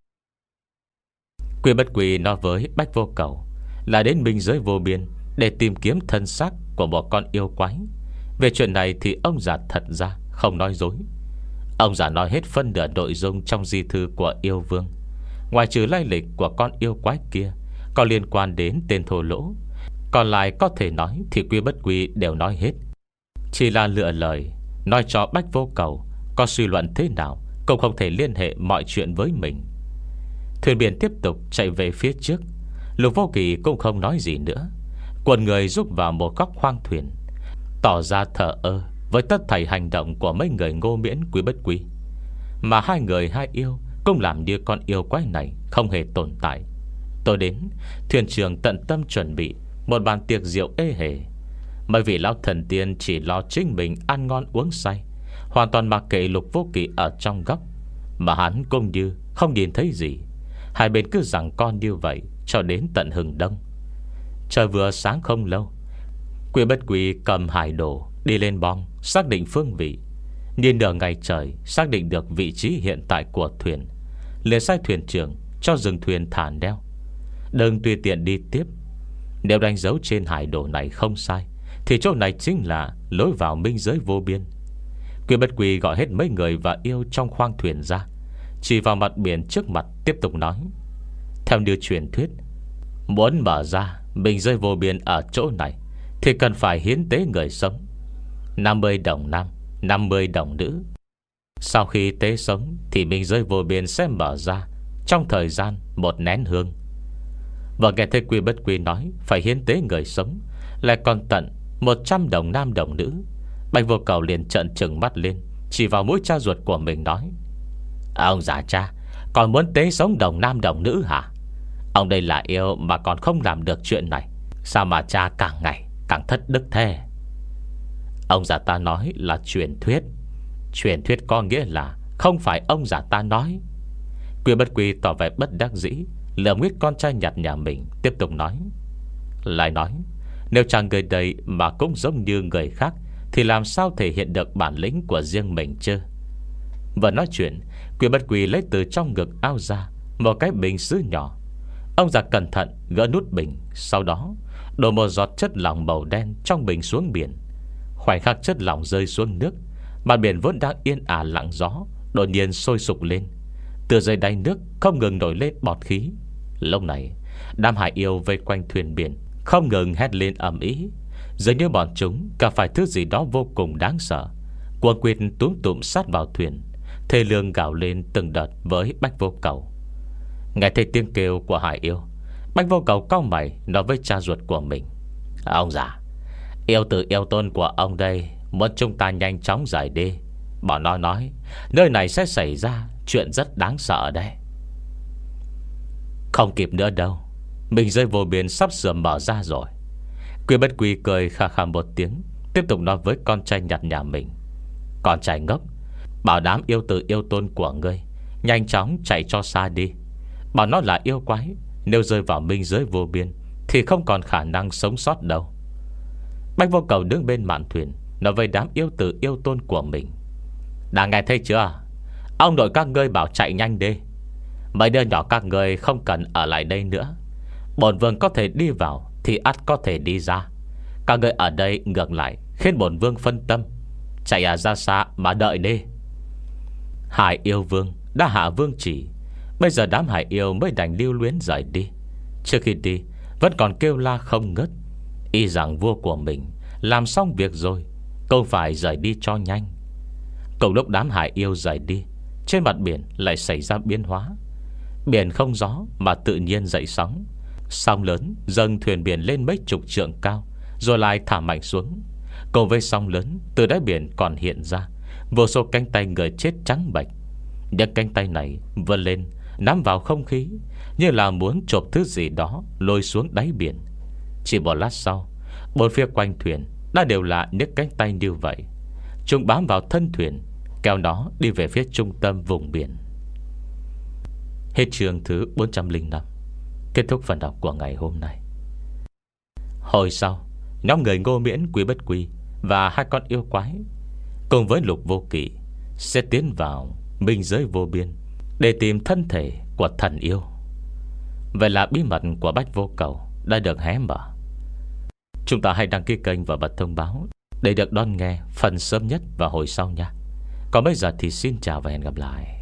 Quy Bất Quy nói với Bách Vô Cầu là đến minh giới vô biên để tìm kiếm thân xác của một con yêu quái. Về chuyện này thì ông già thật ra không nói dối. Ông già nói hết phân nửa nội dung trong di thư của yêu vương. Ngoài trừ lai lịch của con yêu quái kia có liên quan đến tên thô lỗ, còn lại có thể nói thì Quy Bất Quy đều nói hết. Chỉ là lựa lời nói cho Bách Vô Cầu có suy luận thế nào cũng không thể liên hệ mọi chuyện với mình. Thuyền biển tiếp tục chạy về phía trước. Lục Vô Kỳ cũng không nói gì nữa. Quần người rút vào một góc khoang thuyền, tỏ ra thờ ơ với tất thảy hành động của mấy người Ngô Miễn, Quý Bất Quý. Mà hai người hai yêu cũng làm như con yêu quái này không hề tồn tại. Tôi đến, thuyền trưởng tận tâm chuẩn bị một bàn tiệc rượu ê hề. Mấy vị lão thần tiên chỉ lo chính mình ăn ngon uống say, hoàn toàn mặc kệ Lục Vô Kỳ ở trong góc. Mà hắn cũng như không nhìn thấy gì. Hai bên cứ giằng con như vậy cho đến tận hừng đông. Trời vừa sáng không lâu, Quy Bất Quy cầm hải đồ đi lên bong xác định phương vị. Nhìn nửa ngày trời xác định được vị trí hiện tại của thuyền, liền sai thuyền trưởng cho dừng thuyền thả neo, đừng tùy tiện đi tiếp. Nếu đánh dấu trên hải đồ này không sai thì chỗ này chính là lối vào minh giới vô biên. Quy Bất Quy gọi hết mấy người và yêu trong khoang thuyền ra, chỉ vào mặt biển trước mặt tiếp tục nói. Theo như truyền thuyết, muốn mở ra minh giới vô biên ở chỗ này thì cần phải hiến tế người sống, năm mươi đồng nam, năm mươi đồng nữ. Sau khi tế sống thì minh giới vô biên sẽ mở ra trong thời gian một nén hương. Và nghe thấy Quy Bất Quy nói phải hiến tế người sống, lại còn tận một trăm đồng nam đồng nữ. Bạch Vô Cầu liền trợn trừng mắt lên, chỉ vào mũi cha ruột của mình nói. Ông già cha còn muốn tế sống đồng nam đồng nữ hả? Ông đây là yêu mà còn không làm được chuyện này, sao mà cha càng ngày càng thất đức thế? Ông già ta nói là truyền thuyết. Truyền thuyết có nghĩa là không phải ông già ta nói. Quy Bất Quy tỏ vẻ bất đắc dĩ, lườm nguyết con trai nhặt nhà mình, tiếp tục nói. Lại nói, nếu chàng người đây mà cũng giống như người khác thì làm sao thể hiện được bản lĩnh của riêng mình chứ? Vừa nói chuyện, Quy Bất Quy lấy từ trong ngực ao ra một cái bình sứ nhỏ. Ông già cẩn thận gỡ nút bình, sau đó đổ một giọt chất lỏng màu đen trong bình xuống biển. Khoảnh khắc chất lỏng rơi xuống nước, mặt biển vốn đang yên ả lặng gió đột nhiên sôi sục lên. Từ dưới đáy nước không ngừng nổi lên bọt khí. Lúc này đám hải yêu vây quanh thuyền biển không ngừng hét lên ầm ĩ, dường như bọn chúng gặp phải thứ gì đó vô cùng đáng sợ. Cuồng quyết túm tụm sát vào thuyền, thê lương gào lên từng đợt với Bách Vô Cầu. Nghe thấy tiếng kêu của hải yêu, Bách Vô Cầu cau mày nói với cha ruột của mình. Ông già, yêu tử yêu tôn của ông đây muốn chúng ta nhanh chóng rời đi. Bọn nó nói nơi này sẽ xảy ra chuyện rất đáng sợ đây. Không kịp nữa đâu, mình rơi vô biên sắp sửa mở ra rồi. Quy Bất Quy cười khà khà một tiếng, tiếp tục nói với con trai nhặt nhà mình. Con trai ngốc, bảo đám yêu tử yêu tôn của ngươi nhanh chóng chạy cho xa đi. Bảo nó là yêu quái, Nếu rơi vào minh giới vô biên thì không còn khả năng sống sót đâu. Bạch Vô Cầu đứng bên mạn thuyền, nói với đám yêu tử yêu tôn của mình: đã nghe thấy chưa? Ông nội các ngươi bảo chạy nhanh đi. Mấy đứa nhỏ các ngươi không cần ở lại đây nữa. Bổn vương có thể đi vào thì ắt có thể đi ra. Các ngươi ở đây ngược lại khiến bổn vương phân tâm. Chạy à ra xa mà đợi đi. Hải yêu vương đã hạ vương chỉ. Bây giờ đám hải yêu mới đành lưu luyến rời đi. Trước khi đi vẫn còn kêu la không ngớt, y rằng vua của mình làm xong việc rồi, câu phải rời đi cho nhanh. Cùng lúc đám hải yêu rời đi, trên mặt biển lại xảy ra biến hóa. Biển không gió mà tự nhiên dậy sóng. Sóng lớn dâng thuyền biển lên mấy chục trượng cao, rồi lại thả mạnh xuống. Cùng với sóng lớn, từ đáy biển còn hiện ra vô số cánh tay người chết trắng bệch. Những cánh tay này vươn lên, nắm vào không khí, như là muốn chộp thứ gì đó lôi xuống đáy biển. Chỉ một lát sau, bốn phía quanh thuyền đã đều là những cánh tay như vậy. Chúng bám vào thân thuyền, kéo nó đi về phía trung tâm vùng biển. Hết chương thứ bốn trăm linh năm. Kết thúc phần đọc của ngày hôm nay. Hồi sau, nhóm người Ngô Miễn, Quý Bất Quy và hai con yêu quái cùng với Lục Vô Kỵ sẽ tiến vào minh giới vô biên để tìm thân thể của thần yêu. Vậy là bí mật của Bạch Vô Cầu đã được hé mở. Chúng ta hãy đăng ký kênh và bật thông báo để được đón nghe phần sớm nhất vào hồi sau nha. Còn bây giờ thì xin chào và hẹn gặp lại.